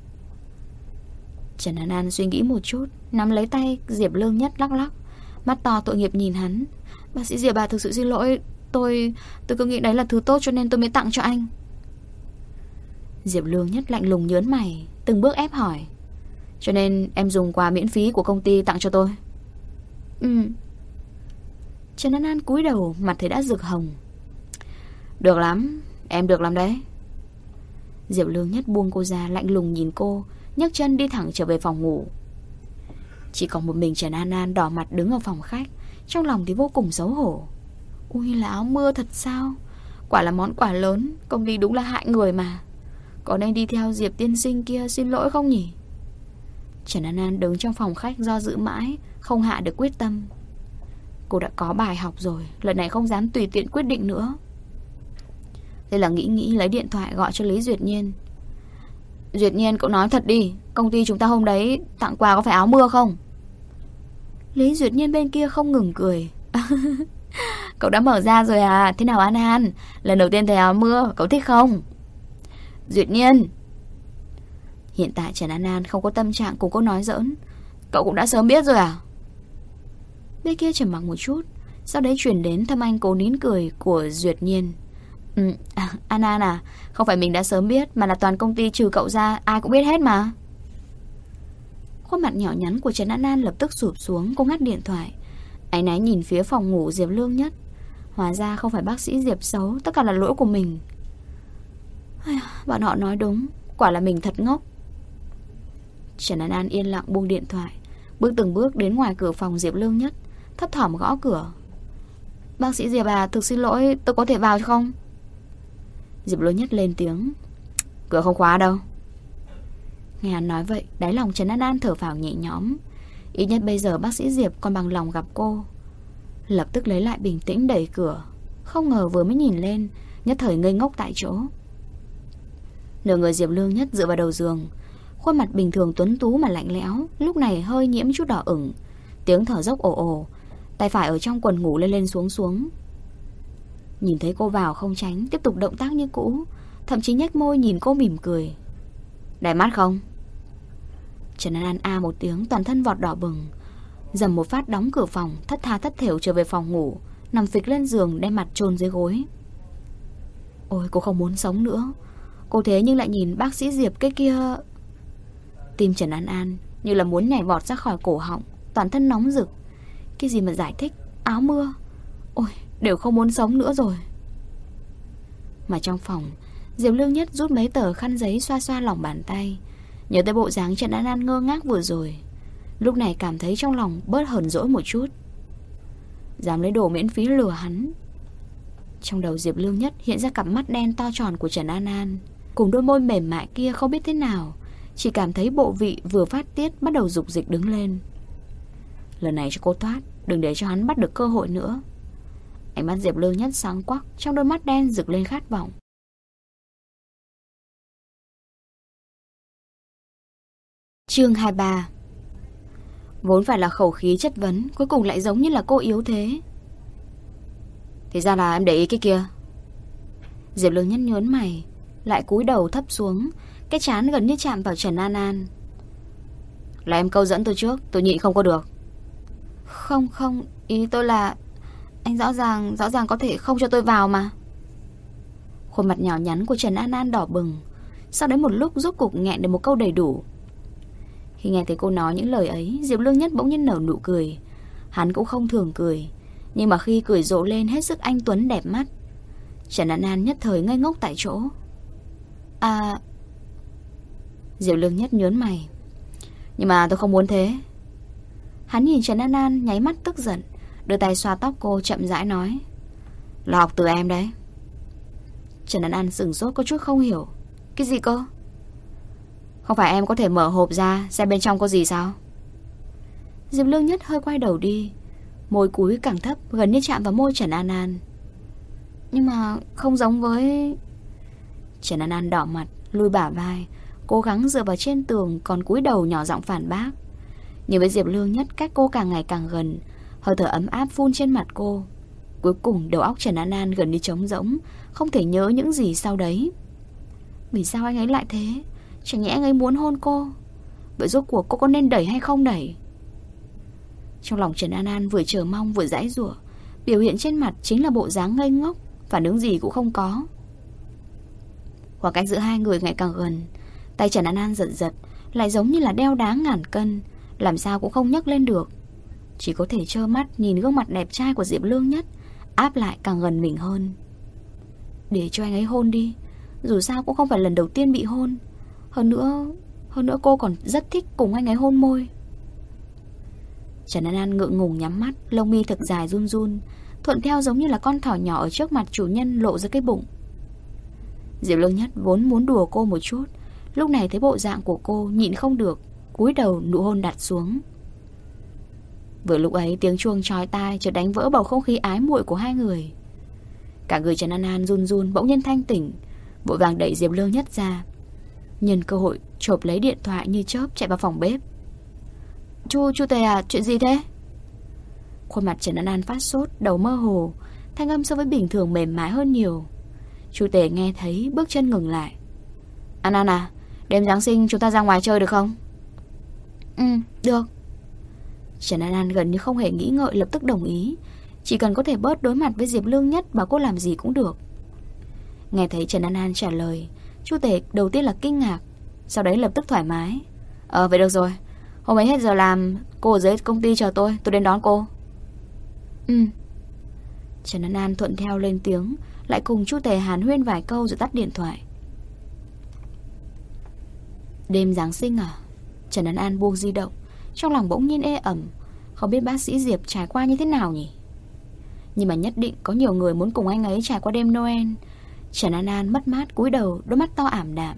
Trần An An suy nghĩ một chút, nắm lấy tay Diệp Lương Nhất lắc lắc, mắt to tội nghiệp nhìn hắn. Bác sĩ Diệp à, thực sự xin lỗi. Tôi cứ nghĩ đấy là thứ tốt cho nên tôi mới tặng cho anh. Diệp Lương Nhất lạnh lùng nhớn mày, từng bước ép hỏi. Cho nên em dùng quà miễn phí của công ty tặng cho tôi? Trần An An cúi đầu, mặt thì đã rực hồng. Được lắm, em được lắm đấy. Diệp Lương Nhất buông cô ra, lạnh lùng nhìn cô, nhấc chân đi thẳng trở về phòng ngủ. Chỉ còn một mình Trần An An đỏ mặt đứng ở phòng khách, trong lòng thì vô cùng xấu hổ. Ui, là áo mưa thật sao? Quả là món quà lớn, công ty đúng là hại người mà. Có nên đi theo Diệp tiên sinh kia xin lỗi không nhỉ? Trần An An đứng trong phòng khách do dự mãi, không hạ được quyết tâm. Cô đã có bài học rồi, lần này không dám tùy tiện quyết định nữa. Thế là nghĩ lấy điện thoại gọi cho Lý Duyệt Nhiên. Duyệt Nhiên, cậu nói thật đi, công ty chúng ta hôm đấy tặng quà có phải áo mưa không? Lý Duyệt Nhiên bên kia không ngừng cười. Cậu đã mở ra rồi à? Thế nào An An? Lần đầu tiên thấy áo mưa, cậu thích không? Duyệt Nhiên. Hiện tại Trần An An không có tâm trạng cùng cô nói giỡn. Cậu cũng đã sớm biết rồi à? Bên kia trầm mặc một chút, sau đấy chuyển đến thâm anh cố nín cười của Duyệt Nhiên. An An à, không phải mình đã sớm biết, mà là toàn công ty trừ cậu ra ai cũng biết hết mà. Khuôn mặt nhỏ nhắn của Trần An An lập tức sụp xuống. Cô ngắt điện thoại, áy náy nhìn phía phòng ngủ Diệp Lương Nhất. Hóa ra không phải bác sĩ Diệp xấu, tất cả là lỗi của mình. Bọn họ nói đúng, quả là mình thật ngốc. Trần An An yên lặng buông điện thoại, bước từng bước đến ngoài cửa phòng Diệp Lương Nhất, thấp thỏm gõ cửa. Bác sĩ Diệp à, thực xin lỗi, tôi có thể vào không? Diệp Lương Nhất lên tiếng. Cửa không khóa đâu. Nghe hắn nói vậy, đáy lòng Trần An An thở phào nhẹ nhõm. Ít nhất bây giờ bác sĩ Diệp còn bằng lòng gặp cô. Lập tức lấy lại bình tĩnh đẩy cửa. Không ngờ vừa mới nhìn lên, nhất thời ngây ngốc tại chỗ. Nửa người Diệp Lương Nhất dựa vào đầu giường, khuôn mặt bình thường tuấn tú mà lạnh lẽo, lúc này hơi nhiễm chút đỏ ửng, tiếng thở dốc ồ ồ, tay phải ở trong quần ngủ lên lên xuống xuống. Nhìn thấy cô vào không tránh, tiếp tục động tác như cũ, thậm chí nhếch môi nhìn cô mỉm cười. Đẹp mắt không? Trần An An a một tiếng, toàn thân vọt đỏ bừng, dầm một phát đóng cửa phòng, thất tha thất thểu trở về phòng ngủ, nằm phịch lên giường đem mặt chôn dưới gối. Ôi, cô không muốn sống nữa. Cô thế nhưng lại nhìn bác sĩ Diệp cái kia. Tim Trần An An như là muốn nhảy vọt ra khỏi cổ họng, toàn thân nóng rực. Cái gì mà giải thích, áo mưa, ôi, đều không muốn sống nữa rồi. Mà trong phòng, Diệp Lương Nhất rút mấy tờ khăn giấy xoa xoa lòng bàn tay, nhớ tới bộ dáng Trần An An ngơ ngác vừa rồi. Lúc này cảm thấy trong lòng bớt hờn dỗi một chút. Dám lấy đồ miễn phí lừa hắn. Trong đầu Diệp Lương Nhất hiện ra cặp mắt đen to tròn của Trần An An, cùng đôi môi mềm mại kia không biết thế nào, chỉ cảm thấy bộ vị vừa phát tiết bắt đầu dục dịch đứng lên. Lần này cho cô thoát, đừng để cho hắn bắt được cơ hội nữa. Ánh mắt Diệp Lương Nhất sáng quắc, trong đôi mắt đen rực lên khát vọng. Chương 23. Vốn phải là khẩu khí chất vấn, cuối cùng lại giống như là cô yếu thế. Thì ra là em để ý cái kia. Diệp Lương Nhất nhớn mày, lại cúi đầu thấp xuống, cái trán gần như chạm vào Trần An An. Là em câu dẫn tôi trước, tôi nhịn không có được. Không, ý tôi là anh rõ ràng có thể không cho tôi vào mà. Khuôn mặt nhỏ nhắn của Trần An An đỏ bừng, sau đấy một lúc rốt cục nghẹn được một câu đầy đủ. Khi nghe thấy cô nói những lời ấy, Diệp Lương Nhất bỗng nhiên nở nụ cười. Hắn cũng không thường cười, nhưng mà khi cười rộ lên hết sức anh tuấn đẹp mắt. Trần An An nhất thời ngây ngốc tại chỗ. Diệp Lương Nhất nhớn mày. Nhưng mà tôi không muốn thế. Hắn nhìn Trần An An nháy mắt tức giận, đưa tay xoa tóc cô chậm rãi nói. Là học từ em đấy. Trần An An sửng sốt có chút không hiểu. Cái gì cơ? Không phải em có thể mở hộp ra xem bên trong có gì sao? Diệp Lương Nhất hơi quay đầu đi, môi cúi càng thấp, gần như chạm vào môi Trần An An. Nhưng mà không giống với... Trần An An đỏ mặt, lùi bả vai, cố gắng dựa vào trên tường, còn cúi đầu nhỏ giọng phản bác. Nhưng với Diệp Lương Nhất cách cô càng ngày càng gần, hơi thở ấm áp phun trên mặt cô. Cuối cùng đầu óc Trần An An gần như trống rỗng, không thể nhớ những gì sau đấy. Vì sao anh ấy lại thế? Chẳng nhẽ anh ấy muốn hôn cô? Vậy rốt cuộc cô có nên đẩy hay không đẩy? Trong lòng Trần An An vừa chờ mong vừa giãy giụa. Biểu hiện trên mặt chính là bộ dáng ngây ngốc, phản ứng gì cũng không có. Khoảng cách giữa hai người ngày càng gần. Tay Trần An An giật giật, lại giống như là đeo đá ngàn cân, làm sao cũng không nhấc lên được. Chỉ có thể trơ mắt nhìn gương mặt đẹp trai của Diệp Lương Nhất áp lại càng gần mình hơn. Để cho anh ấy hôn đi, dù sao cũng không phải lần đầu tiên bị hôn. Hơn nữa cô còn rất thích cùng anh ấy hôn môi. Trần An An ngượng ngùng nhắm mắt, lông mi thật dài run run, thuận theo giống như là con thỏ nhỏ ở trước mặt chủ nhân lộ ra cái bụng. Diệp Lương Nhất vốn muốn đùa cô một chút, lúc này thấy bộ dạng của cô nhịn không được, cúi đầu nụ hôn đặt xuống. Vừa lúc ấy tiếng chuông chói tai chợt đánh vỡ bầu không khí ái muội của hai người. Cả người Trần An An run run bỗng nhiên thanh tỉnh, vội vàng đẩy Diệp Lương Nhất ra, nhân cơ hội chộp lấy điện thoại như chớp chạy vào phòng bếp. Chu Tề à, chuyện gì thế? Khuôn mặt Trần An An phát sốt, đầu mơ hồ, thanh âm so với bình thường mềm mại hơn nhiều. Chu Tề nghe thấy bước chân ngừng lại. An An à, đêm Giáng sinh chúng ta ra ngoài chơi được không? Được. Trần An An gần như không hề nghĩ ngợi lập tức đồng ý. Chỉ cần có thể bớt đối mặt với Diệp Lương Nhất, bảo cô làm gì cũng được. Nghe thấy Trần An An trả lời, Chu Tề đầu tiên là kinh ngạc, sau đấy lập tức thoải mái. Vậy được rồi, hôm ấy hết giờ làm, cô ở dưới công ty chờ tôi đến đón cô. Trần An An thuận theo lên tiếng, lại cùng Chu Tề hàn huyên vài câu rồi tắt điện thoại. Đêm Giáng sinh à? Trần An An buông di động, trong lòng bỗng nhiên ê ẩm. Không biết bác sĩ Diệp trải qua như thế nào nhỉ? Nhưng mà nhất định có nhiều người muốn cùng anh ấy trải qua đêm Noel. Trần An An mất mát cúi đầu, đôi mắt to ảm đạm.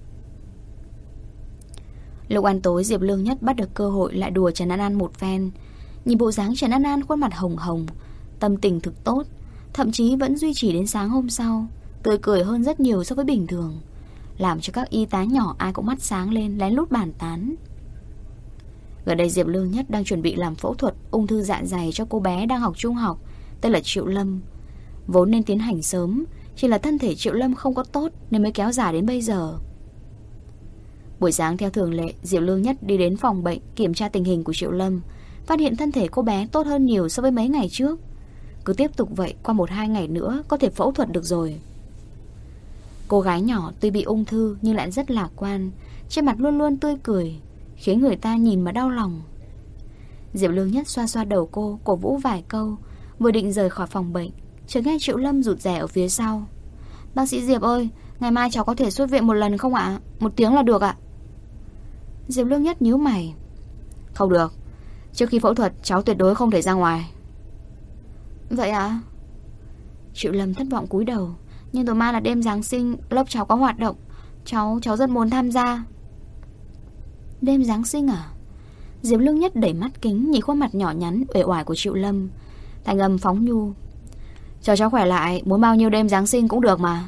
Lúc ăn tối, Diệp Lương Nhất bắt được cơ hội lại đùa Trần An An một phen. Nhìn bộ dáng Trần An An khuôn mặt hồng hồng, tâm tình thực tốt, thậm chí vẫn duy trì đến sáng hôm sau, tươi cười hơn rất nhiều so với bình thường, làm cho các y tá nhỏ ai cũng mắt sáng lên lén lút bàn tán. Gần đây Diệp Lương Nhất đang chuẩn bị làm phẫu thuật ung thư dạ dày cho cô bé đang học trung học, tên là Triệu Lâm. Vốn nên tiến hành sớm, chỉ là thân thể Triệu Lâm không có tốt nên mới kéo dài đến bây giờ. Buổi sáng theo thường lệ, Diệp Lương Nhất đi đến phòng bệnh kiểm tra tình hình của Triệu Lâm, phát hiện thân thể cô bé tốt hơn nhiều so với mấy ngày trước. Cứ tiếp tục vậy, qua 1-2 ngày nữa có thể phẫu thuật được rồi. Cô gái nhỏ tuy bị ung thư nhưng lại rất lạc quan, trên mặt luôn luôn tươi cười, khiến người ta nhìn mà đau lòng. Diệp Lương Nhất xoa xoa đầu cô, cổ vũ vài câu, vừa định rời khỏi phòng bệnh, chợt nghe Triệu Lâm rụt rè ở phía sau. Bác sĩ Diệp ơi, ngày mai cháu có thể xuất viện một lần không ạ? 1 tiếng là được ạ. Diệp Lương Nhất nhíu mày. Không được, trước khi phẫu thuật cháu tuyệt đối không thể ra ngoài. Vậy ạ? Triệu Lâm thất vọng cúi đầu. Nhưng tối mai là đêm Giáng sinh, lớp cháu có hoạt động, cháu rất muốn tham gia. Đêm Giáng sinh à? Diệp Lương Nhất đẩy mắt kính nhìn khuôn mặt nhỏ nhắn uể oải của Triệu Lâm, thanh âm phóng nhu. Cho cháu khỏe lại, muốn bao nhiêu đêm Giáng sinh cũng được mà.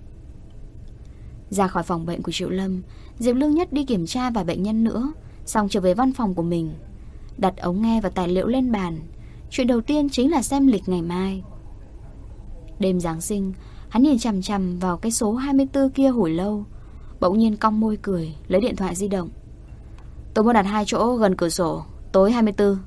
Ra khỏi phòng bệnh của Triệu Lâm, Diệp Lương Nhất đi kiểm tra vài bệnh nhân nữa, xong trở về văn phòng của mình, đặt ống nghe và tài liệu lên bàn. Chuyện đầu tiên chính là xem lịch ngày mai. Đêm Giáng sinh, hắn nhìn chằm chằm vào cái số 24 kia hồi lâu, bỗng nhiên cong môi cười, lấy điện thoại di động. Tôi muốn đặt 2 chỗ gần cửa sổ, tối 24.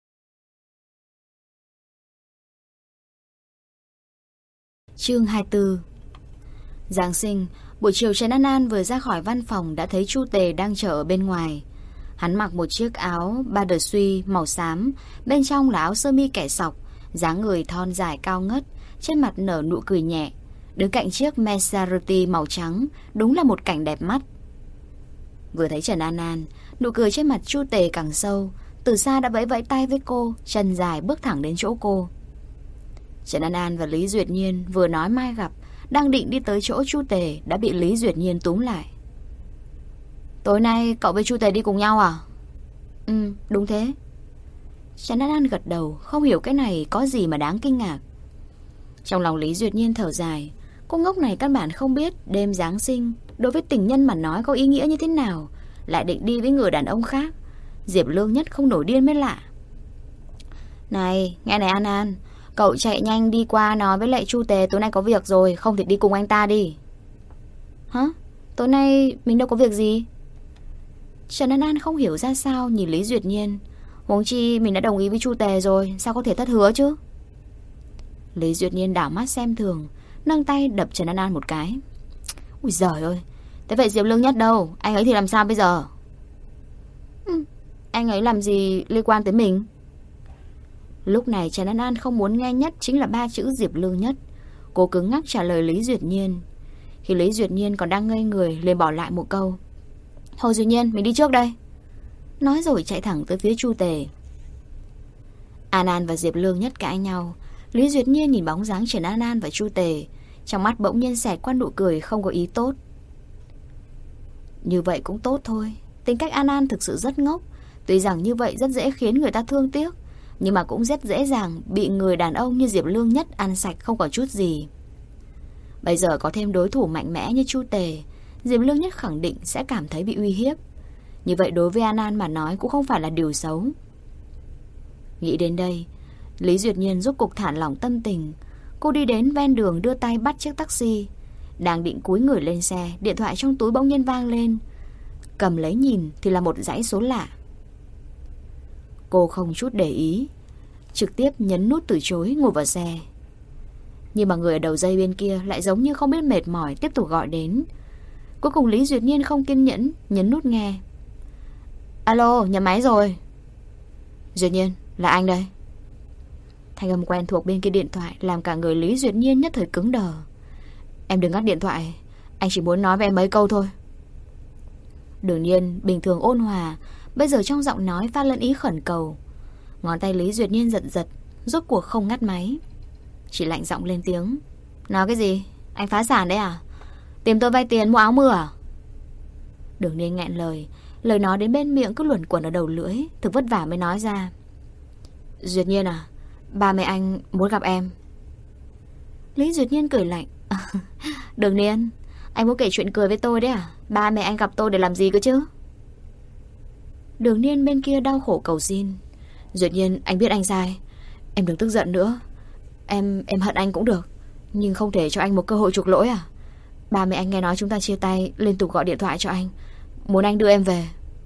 Chương 24. Giáng sinh, buổi chiều Trần An An vừa ra khỏi văn phòng đã thấy Chu Tề đang chờ ở bên ngoài. Hắn mặc một chiếc áo Badersuy màu xám, bên trong là áo sơ mi kẻ sọc, dáng người thon dài cao ngất, trên mặt nở nụ cười nhẹ, đứng cạnh chiếc Maserati màu trắng, đúng là một cảnh đẹp mắt. Vừa thấy Trần An An, nụ cười trên mặt Chu Tề càng sâu, từ xa đã vẫy vẫy tay với cô, chân dài bước thẳng đến chỗ cô. Trần An An và Lý Duyệt Nhiên vừa nói mai gặp, đang định đi tới chỗ Chu Tề đã bị Lý Duyệt Nhiên túm lại. Tối nay cậu với Chu Tề đi cùng nhau à? Đúng thế. Trần An An gật đầu, không hiểu cái này có gì mà đáng kinh ngạc. Trong lòng Lý Duyệt Nhiên thở dài, cô ngốc này căn bản không biết đêm Giáng sinh đối với tình nhân mà nói có ý nghĩa như thế nào, lại định đi với người đàn ông khác. Diệp Lương Nhất không nổi điên mới lạ. Này, nghe này An An, cậu chạy nhanh đi qua nói với lại Chu Tề tối nay có việc rồi, không thể đi cùng anh ta đi. Hả? Tối nay mình đâu có việc gì. Trần An An không hiểu ra sao nhìn Lý Duyệt Nhiên. Huống chi mình đã đồng ý với Chu Tề rồi, sao có thể thất hứa chứ? Lý Duyệt Nhiên đảo mắt xem thường, nâng tay đập Trần An An một cái. Ui giời ơi, thế vậy Diệp Lương Nhất đâu? Anh ấy thì làm sao bây giờ? Anh ấy làm gì liên quan tới mình? Lúc này Trần An An không muốn nghe nhất chính là 3 chữ Diệp Lương Nhất. Cô cứng ngắc trả lời Lý Duyệt Nhiên. Khi Lý Duyệt Nhiên còn đang ngây người, liền bỏ lại một câu. Thôi Duyệt Nhiên, mình đi trước đây. Nói rồi chạy thẳng tới phía Chu Tề. An An và Diệp Lương Nhất cãi nhau. Lý Duyệt Nhiên nhìn bóng dáng Trần An An và Chu Tề, trong mắt bỗng nhiên xẹt qua nụ cười không có ý tốt. Như vậy cũng tốt thôi. Tính cách An An thực sự rất ngốc. Tuy rằng như vậy rất dễ khiến người ta thương tiếc, nhưng mà cũng rất dễ dàng bị người đàn ông như Diệp Lương Nhất ăn sạch không có chút gì. Bây giờ có thêm đối thủ mạnh mẽ như Chu Tề, Diệp Lương Nhất khẳng định sẽ cảm thấy bị uy hiếp. Như vậy đối với An An mà nói cũng không phải là điều xấu. Nghĩ đến đây, Lý Duyệt Nhiên rốt cục thả lỏng tâm tình. Cô đi đến ven đường đưa tay bắt chiếc taxi. Đang định cúi người lên xe, điện thoại trong túi bỗng nhiên vang lên. Cầm lấy nhìn thì là một dãy số lạ. Cô không chút để ý, trực tiếp nhấn nút từ chối, ngồi vào xe. Nhưng mà người ở đầu dây bên kia lại giống như không biết mệt mỏi, tiếp tục gọi đến. Cuối cùng Lý Duyệt Nhiên không kiên nhẫn, nhấn nút nghe. Alo, nhà máy rồi. Duyệt Nhiên, là anh đây. Thanh âm quen thuộc bên kia điện thoại làm cả người Lý Duyệt Nhiên nhất thời cứng đờ. Em đừng ngắt điện thoại, anh chỉ muốn nói với em mấy câu thôi. Đương nhiên bình thường ôn hòa, bây giờ trong giọng nói pha lẫn ý khẩn cầu. Ngón tay Lý Duyệt Nhiên giật giật, rốt cuộc không ngắt máy, chỉ lạnh giọng lên tiếng. Nói cái gì? Anh phá sản đấy à? Tìm tôi vay tiền mua áo mưa à? Đường Niên nghẹn lời, lời nói đến bên miệng cứ luẩn quẩn ở đầu lưỡi, thực vất vả mới nói ra. Duyệt Nhiên à, ba mẹ anh muốn gặp em. Lý Duyệt Nhiên cười lạnh. Đường Niên, anh muốn kể chuyện cười với tôi đấy à? Ba mẹ anh gặp tôi để làm gì cơ chứ? Đường Niên bên kia đau khổ cầu xin. Duyệt Nhiên, anh biết anh sai, em đừng tức giận nữa. Em hận anh cũng được, nhưng không thể cho anh một cơ hội chuộc lỗi à? Ba mẹ anh nghe nói chúng ta chia tay, liên tục gọi điện thoại cho anh, muốn anh đưa em về.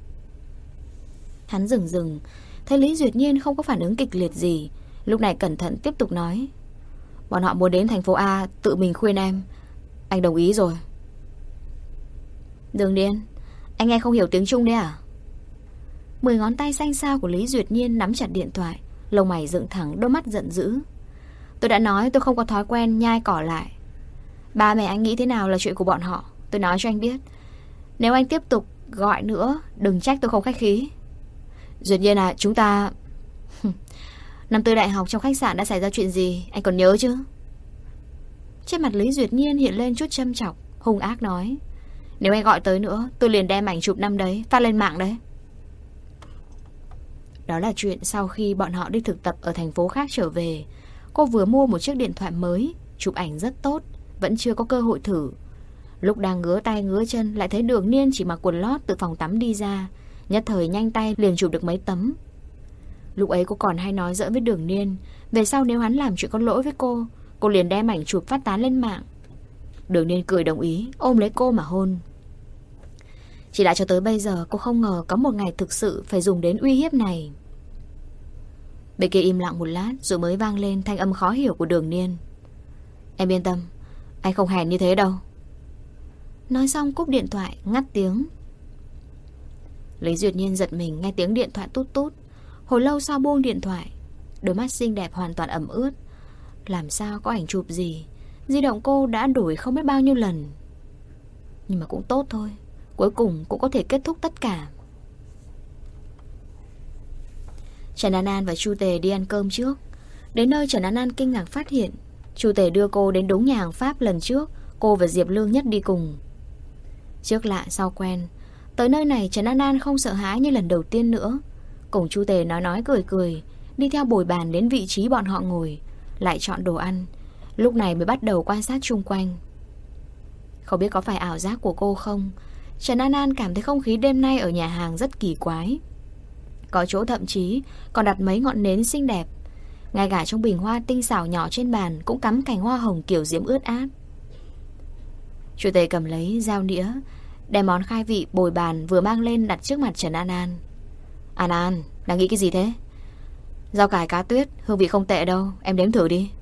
Hắn dừng, thấy Lý Duyệt Nhiên không có phản ứng kịch liệt gì, lúc này cẩn thận tiếp tục nói. Bọn họ muốn đến thành phố A tự mình khuyên em. Anh đồng ý rồi. Đường Niên, anh nghe không hiểu tiếng Trung đấy à? 10 ngón tay xanh xao của Lý Duyệt Nhiên nắm chặt điện thoại, lông mày dựng thẳng, đôi mắt giận dữ. Tôi đã nói tôi không có thói quen nhai cỏ lại. Ba mẹ anh nghĩ thế nào là chuyện của bọn họ, tôi nói cho anh biết. Nếu anh tiếp tục gọi nữa, đừng trách tôi không khách khí. Duyệt Nhiên à, chúng ta... Năm tư đại học trong khách sạn đã xảy ra chuyện gì, anh còn nhớ chứ? Trên mặt Lý Duyệt Nhiên hiện lên chút châm chọc, hung ác nói. Nếu anh gọi tới nữa, tôi liền đem ảnh chụp năm đấy phát lên mạng đấy. Đó là chuyện sau khi bọn họ đi thực tập ở thành phố khác trở về. Cô vừa mua một chiếc điện thoại mới, chụp ảnh rất tốt, vẫn chưa có cơ hội thử. Lúc đang ngứa tay ngứa chân lại thấy Đường Niên chỉ mặc quần lót từ phòng tắm đi ra, nhất thời nhanh tay liền chụp được mấy tấm. Lúc ấy cô còn hay nói giỡn với Đường Niên, về sau nếu hắn làm chuyện có lỗi với cô liền đem ảnh chụp phát tán lên mạng. Đường Niên cười đồng ý, ôm lấy cô mà hôn. Chỉ là cho tới bây giờ cô không ngờ có một ngày thực sự phải dùng đến uy hiếp này. Bên kia im lặng một lát rồi mới vang lên thanh âm khó hiểu của Đường Niên. Em yên tâm, anh không hèn như thế đâu. Nói xong cúp điện thoại, ngắt tiếng. Lý Duyệt Nhiên giật mình nghe tiếng điện thoại tút tút. Hồi lâu sau buông điện thoại, đôi mắt xinh đẹp hoàn toàn ẩm ướt. Làm sao có ảnh chụp gì? Di động cô đã đổi không biết bao nhiêu lần. Nhưng mà cũng tốt thôi, cuối cùng cũng có thể kết thúc tất cả. Trần An An và Chu Tề đi ăn cơm trước. Đến nơi Trần An An kinh ngạc phát hiện Chu Tề đưa cô đến đúng nhà hàng Pháp lần trước cô và Diệp Lương Nhất đi cùng. Trước lạ sau quen, tới nơi này Trần An An không sợ hãi như lần đầu tiên nữa. Cùng Chu Tề nói cười, đi theo bồi bàn đến vị trí bọn họ ngồi, lại chọn đồ ăn. Lúc này mới bắt đầu quan sát chung quanh. Không biết có phải ảo giác của cô không, Trần An An cảm thấy không khí đêm nay ở nhà hàng rất kỳ quái. Có chỗ thậm chí còn đặt mấy ngọn nến xinh đẹp. Ngay cả trong bình hoa tinh xảo nhỏ trên bàn cũng cắm cành hoa hồng kiểu diễm ướt át. Chu Tề cầm lấy dao nĩa, đem món khai vị bồi bàn vừa mang lên đặt trước mặt Trần An An. An An, đang nghĩ cái gì thế? Rau cải cá tuyết, hương vị không tệ đâu, em nếm thử đi.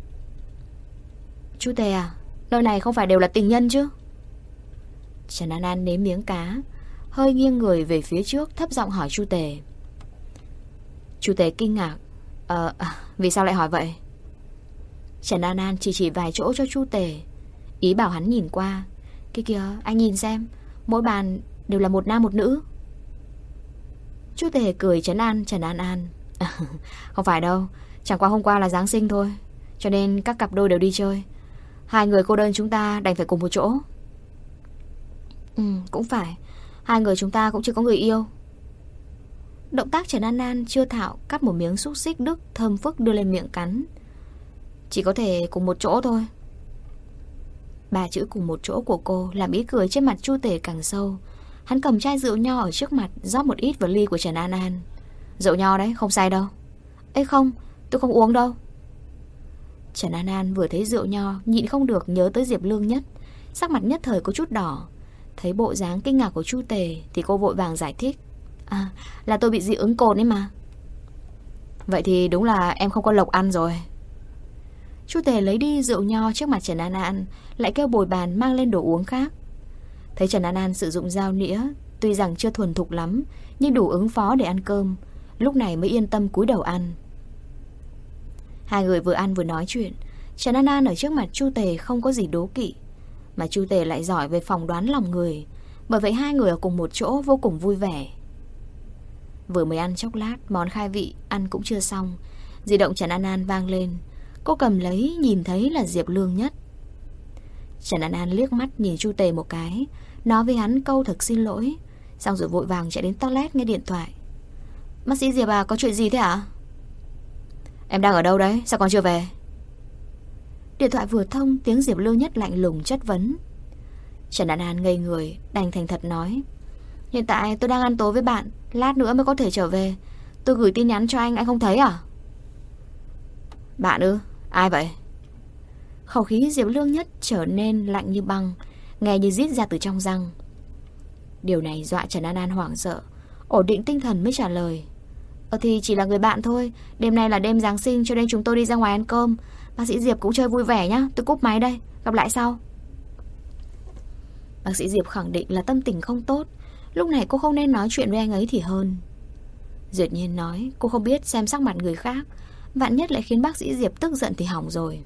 Chú Tề à, nơi này không phải đều là tình nhân chứ? Trần An An nếm miếng cá, hơi nghiêng người về phía trước, thấp giọng hỏi chú Tề. Chú Tề kinh ngạc. Vì sao lại hỏi vậy? Trần An An chỉ vài chỗ cho chú Tề, ý bảo hắn nhìn qua. Kia kìa, anh nhìn xem, mỗi bàn đều là một nam một nữ. Chú Tề cười trấn an Trần An An. Không phải đâu, chẳng qua hôm qua là Giáng sinh thôi, cho nên các cặp đôi đều đi chơi. Hai người cô đơn chúng ta đành phải cùng một chỗ. Cũng phải, hai người chúng ta cũng chưa có người yêu. Động tác Trần An An chưa thạo cắt một miếng xúc xích Đức thơm phức đưa lên miệng cắn. Chỉ có thể cùng một chỗ thôi. Ba chữ cùng một chỗ của cô làm ý cười trên mặt Chu Tề càng sâu. Hắn cầm chai rượu nho ở trước mặt, rót một ít vào ly của Trần An An. Rượu nho đấy, không say đâu. Ê không, tôi không uống đâu. Trần An An vừa thấy rượu nho, nhịn không được nhớ tới Diệp Lương Nhất. Sắc mặt nhất thời có chút đỏ. Thấy bộ dáng kinh ngạc của Chu Tề thì cô vội vàng giải thích. Là tôi bị dị ứng cồn ấy mà. Vậy thì đúng là em không có lộc ăn rồi. Chu Tề lấy đi rượu nho trước mặt Trần An An, lại kêu bồi bàn mang lên đồ uống khác. Thấy Trần An An sử dụng dao nĩa, tuy rằng chưa thuần thục lắm, nhưng đủ ứng phó để ăn cơm. Lúc này mới yên tâm cúi đầu ăn. Hai người vừa ăn vừa nói chuyện. Trần An An ở trước mặt Chu Tề không có gì đố kỵ, mà Chu Tề lại giỏi về phỏng đoán lòng người. Bởi vậy hai người ở cùng một chỗ vô cùng vui vẻ. Vừa mới ăn chốc lát, món khai vị ăn cũng chưa xong, di động Trần An An vang lên. Cô cầm lấy, nhìn thấy là Diệp Lương Nhất. Trần An An liếc mắt nhìn Chu Tề một cái, nói với hắn câu thật xin lỗi, xong rồi vội vàng chạy đến toilet nghe điện thoại. Bác sĩ Diệp à, có chuyện gì thế ạ? Em đang ở đâu đấy, sao còn chưa về? Điện thoại vừa thông, tiếng Diệp Lương Nhất lạnh lùng chất vấn. Trần An An ngây người, đành thành thật nói. Hiện tại tôi đang ăn tối với bạn, lát nữa mới có thể trở về. Tôi gửi tin nhắn cho anh không thấy à? Bạn ư? Ai vậy? Khẩu khí Diệp Lương Nhất trở nên lạnh như băng, nghe như rít ra từ trong răng. Điều này dọa Trần An An hoảng sợ, ổn định tinh thần mới trả lời. Thì chỉ là người bạn thôi, đêm nay là đêm Giáng sinh cho nên chúng tôi đi ra ngoài ăn cơm. Bác sĩ Diệp cũng chơi vui vẻ nhá, tôi cúp máy đây, gặp lại sau. Bác sĩ Diệp khẳng định là tâm tình không tốt, lúc này cô không nên nói chuyện với anh ấy thì hơn. Duyệt Nhiên nói cô không biết xem sắc mặt người khác, vạn nhất lại khiến bác sĩ Diệp tức giận thì hỏng rồi.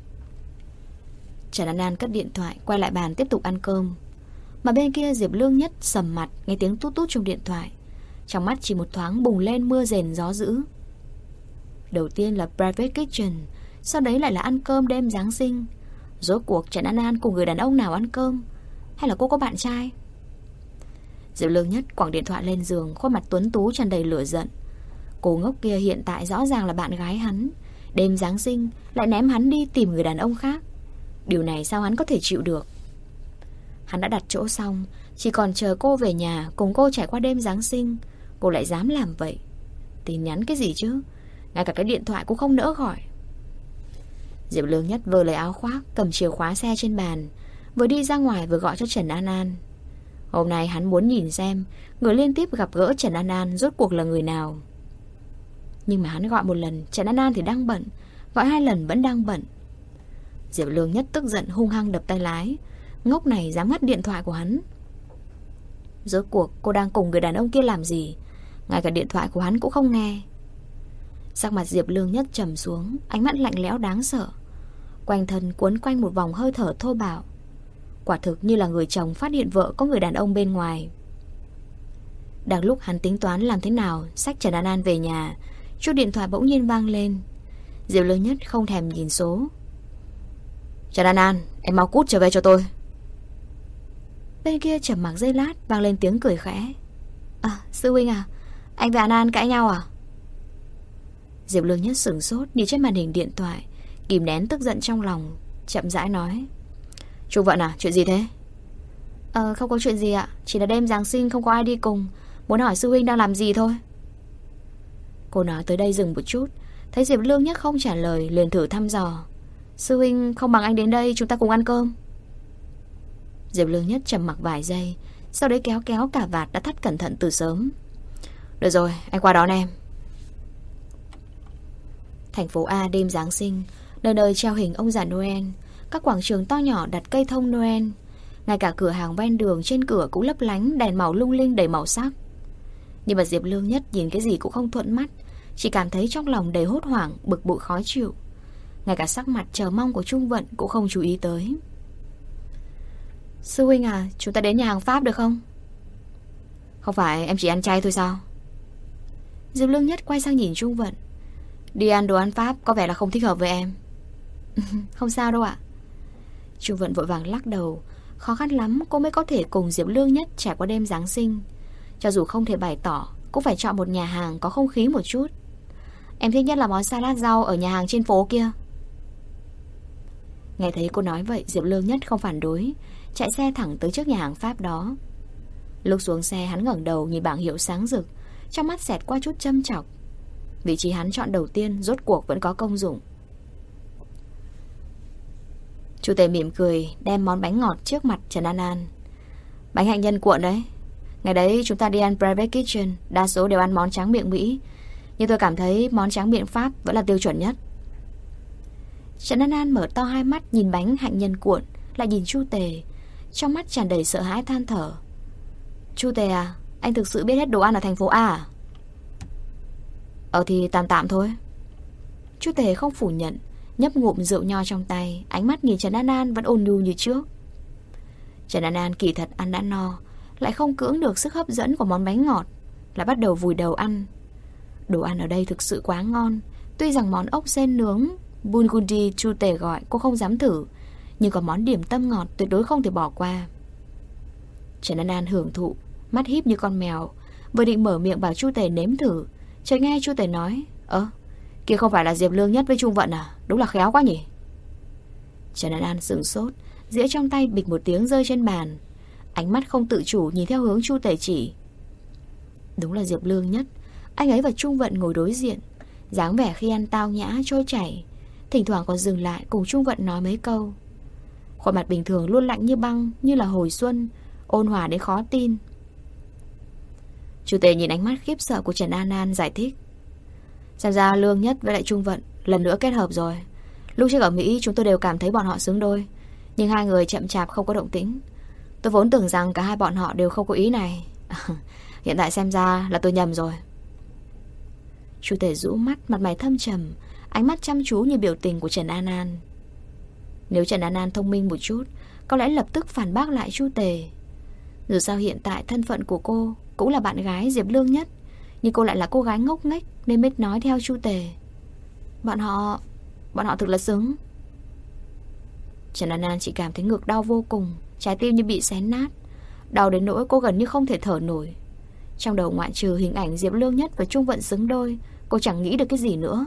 Trần An An cất điện thoại, quay lại bàn tiếp tục ăn cơm. Mà bên kia Diệp Lương Nhất sầm mặt nghe tiếng tút tút trong điện thoại, trong mắt chỉ một thoáng bùng lên mưa rền gió dữ. Đầu tiên là private kitchen, sau đấy lại là ăn cơm đêm Giáng sinh. Rốt cuộc Trần An An cùng người đàn ông nào ăn cơm, hay là cô có bạn trai? Diệp Lương Nhất quẳng điện thoại lên giường, khuôn mặt tuấn tú tràn đầy lửa giận. Cô ngốc kia hiện tại rõ ràng là bạn gái hắn, đêm Giáng sinh lại ném hắn đi tìm người đàn ông khác. Điều này sao hắn có thể chịu được? Hắn đã đặt chỗ xong, chỉ còn chờ cô về nhà cùng cô trải qua đêm Giáng sinh. Cô lại dám làm vậy? Tin nhắn cái gì chứ? Ngay cả cái điện thoại cũng không nỡ gọi. Diệp Lương Nhất vơ lấy áo khoác, cầm chìa khóa xe trên bàn, vừa đi ra ngoài vừa gọi cho Trần An An. Hôm nay hắn muốn nhìn xem người liên tiếp gặp gỡ Trần An An rốt cuộc là người nào. Nhưng mà hắn gọi một lần, Trần An An thì đang bận, gọi hai lần vẫn đang bận. Diệp Lương Nhất tức giận hung hăng đập tay lái. Ngốc này dám ngắt điện thoại của hắn. Rốt cuộc cô đang cùng người đàn ông kia làm gì? Ngay cả điện thoại của hắn cũng không nghe. Sắc mặt Diệp Lương Nhất trầm xuống, ánh mắt lạnh lẽo đáng sợ. Quanh thân cuốn quanh một vòng hơi thở thô bạo. Quả thực như là người chồng phát hiện vợ có người đàn ông bên ngoài. Đang lúc hắn tính toán làm thế nào xách Trần An An về nhà, chuông điện thoại bỗng nhiên vang lên. Diệp Lương Nhất không thèm nhìn số. Trần An An, em mau cút trở về cho tôi. Bên kia trầm mặc giây lát, vang lên tiếng cười khẽ. Sư huynh à, anh và An An cãi nhau à? Diệp Lương Nhất sửng sốt nhìn trên màn hình điện thoại, kìm nén tức giận trong lòng, chậm rãi nói. Chu Vận à, chuyện gì thế? Không có chuyện gì ạ, chỉ là đêm Giáng sinh không có ai đi cùng, muốn hỏi sư huynh đang làm gì thôi. Cô nói tới đây dừng một chút, thấy Diệp Lương Nhất không trả lời, liền thử thăm dò. Sư huynh không bằng anh đến đây chúng ta cùng ăn cơm. Diệp Lương Nhất trầm mặc vài giây, Sau đấy kéo kéo cả vạt đã thắt cẩn thận từ sớm. Được rồi, anh qua đón em. Thành phố A đêm Giáng sinh, nơi nơi treo hình ông già Noel. Các quảng trường to nhỏ đặt cây thông Noel. Ngay cả cửa hàng ven đường trên cửa cũng lấp lánh đèn màu lung linh đầy màu sắc. Nhưng mà Diệp Lương Nhất nhìn cái gì cũng không thuận mắt, chỉ cảm thấy trong lòng đầy hốt hoảng, bực bội khó chịu. Ngay cả sắc mặt chờ mong của Trung Vận cũng không chú ý tới. Sư huynh à, chúng ta đến nhà hàng Pháp được không? Không phải em chỉ ăn chay thôi sao? Diệp Lương Nhất quay sang nhìn Trung Vận. Đi ăn đồ ăn Pháp có vẻ là không thích hợp với em. Không sao đâu ạ. Trung Vận vội vàng lắc đầu. Khó khăn lắm cô mới có thể cùng Diệp Lương Nhất trải qua đêm Giáng sinh. Cho dù không thể bày tỏ, cũng phải chọn một nhà hàng có không khí một chút. Em thích nhất là món salad rau ở nhà hàng trên phố kia. Nghe thấy cô nói vậy, Diệp Lương Nhất không phản đối, chạy xe thẳng tới trước nhà hàng Pháp đó. Lúc xuống xe hắn ngẩng đầu nhìn bảng hiệu sáng rực, trong mắt xẹt qua chút châm chọc. Vị trí hắn chọn đầu tiên rốt cuộc vẫn có công dụng. Chu Tề mỉm cười đem món bánh ngọt trước mặt Trần An An. Bánh hạnh nhân cuộn đấy. Ngày đấy chúng ta đi ăn private kitchen, đa số đều ăn món tráng miệng Mỹ, nhưng tôi cảm thấy món tráng miệng Pháp vẫn là tiêu chuẩn nhất. Trần An An mở to hai mắt nhìn bánh hạnh nhân cuộn, lại nhìn Chu Tề, trong mắt tràn đầy sợ hãi than thở. Chu Tề à, anh thực sự biết hết đồ ăn ở thành phố A à? Thì tạm tạm thôi. Chu Tề không phủ nhận, nhấp ngụm rượu nho trong tay, ánh mắt nhìn Trần An An vẫn ôn nhu như trước. Trần An An kỳ thật ăn đã no, lại không cưỡng được sức hấp dẫn của món bánh ngọt, lại bắt đầu vùi đầu ăn. Đồ ăn ở đây thực sự quá ngon. Tuy rằng món ốc sên nướng Bulgogi Chu Tề gọi cô không dám thử, nhưng có món điểm tâm ngọt tuyệt đối không thể bỏ qua. Trần An An hưởng thụ, mắt híp như con mèo, vừa định mở miệng bảo Chu Tề nếm thử, chợt nghe Chu Tề nói: kia không phải là Diệp Lương Nhất với Trung Vận à? Đúng là khéo quá nhỉ. Trần An An sửng sốt, dĩa trong tay bịch một tiếng rơi trên bàn, ánh mắt không tự chủ nhìn theo hướng Chu Tề chỉ. Đúng là Diệp Lương Nhất. Anh ấy và Trung Vận ngồi đối diện, dáng vẻ khi ăn tao nhã trôi chảy, thỉnh thoảng còn dừng lại cùng Trung Vận nói mấy câu. Khuôn mặt bình thường luôn lạnh như băng, như là hồi xuân, ôn hòa đến khó tin. Chu Tề nhìn ánh mắt khiếp sợ của Trần An An giải thích. Xem ra Lương Nhất với lại Trung Vận lần nữa kết hợp rồi. Lúc trước ở Mỹ chúng tôi đều cảm thấy bọn họ xứng đôi, nhưng hai người chậm chạp không có động tĩnh. Tôi vốn tưởng rằng cả hai bọn họ đều không có ý này. Hiện tại xem ra là tôi nhầm rồi. Chu Tề rũ mắt, mặt mày thâm trầm, ánh mắt chăm chú như biểu tình của Trần An An. Nếu Trần An An thông minh một chút, có lẽ lập tức phản bác lại Chu Tề. Dù sao hiện tại thân phận của cô cũng là bạn gái Diệp Lương Nhất, nhưng cô lại là cô gái ngốc nghếch nên mới nói theo Chu Tề. Bọn họ thực là xứng. Trần An An chỉ cảm thấy ngực đau vô cùng, trái tim như bị xé nát, đau đến nỗi cô gần như không thể thở nổi. Trong đầu ngoại trừ hình ảnh Diệp Lương Nhất và Trung Vận xứng đôi, cô chẳng nghĩ được cái gì nữa.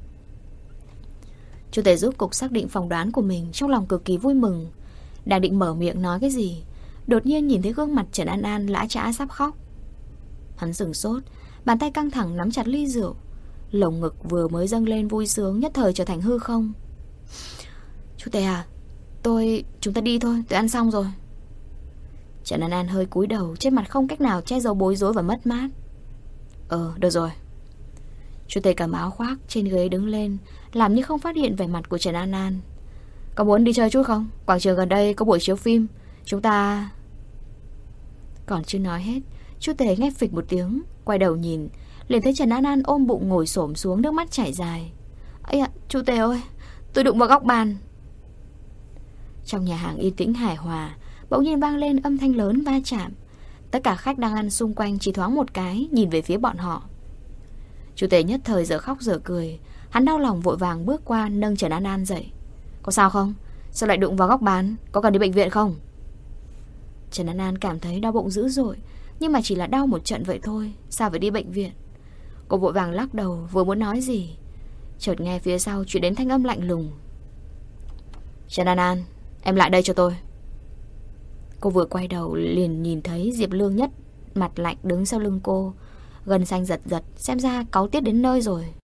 Chu Tề rốt cục xác định phỏng đoán của mình, trong lòng cực kỳ vui mừng. Đang định mở miệng nói cái gì, đột nhiên nhìn thấy gương mặt Trần An An lã chã sắp khóc. Hắn sửng sốt, bàn tay căng thẳng nắm chặt ly rượu, lồng ngực vừa mới dâng lên vui sướng nhất thời trở thành hư không. Chu Tề à, chúng ta đi thôi, tôi ăn xong rồi. Trần An An hơi cúi đầu, trên mặt không cách nào che giấu bối rối và mất mát. Được rồi. Chu Tề cầm áo khoác trên ghế đứng lên, làm như không phát hiện vẻ mặt của Trần An An. Có muốn đi chơi chút không? Quảng trường gần đây có buổi chiếu phim, chúng ta... Còn chưa nói hết, Chu Tề nghe phịch một tiếng, quay đầu nhìn, liền thấy Trần An An ôm bụng ngồi xổm xuống, nước mắt chảy dài. Ây ạ, Chu Tề ơi, tôi đụng vào góc bàn. Trong nhà hàng yên tĩnh hài hòa, bỗng nhiên vang lên âm thanh lớn va chạm. Tất cả khách đang ăn xung quanh chỉ thoáng một cái nhìn về phía bọn họ. Chu Tề nhất thời giờ khóc giờ cười, hắn đau lòng vội vàng bước qua nâng Trần An An dậy. Có sao không? Sao lại đụng vào góc bàn? Có cần đi bệnh viện không? Trần An An cảm thấy đau bụng dữ dội, nhưng mà chỉ là đau một trận vậy thôi, sao phải đi bệnh viện? Cô vội vàng lắc đầu, vừa muốn nói gì, chợt nghe phía sau truyền đến thanh âm lạnh lùng. Trần An An, em lại đây cho tôi. Cô vừa quay đầu liền nhìn thấy Diệp Lương Nhất mặt lạnh đứng sau lưng cô, gân xanh giật giật, xem ra cáu tiết đến nơi rồi.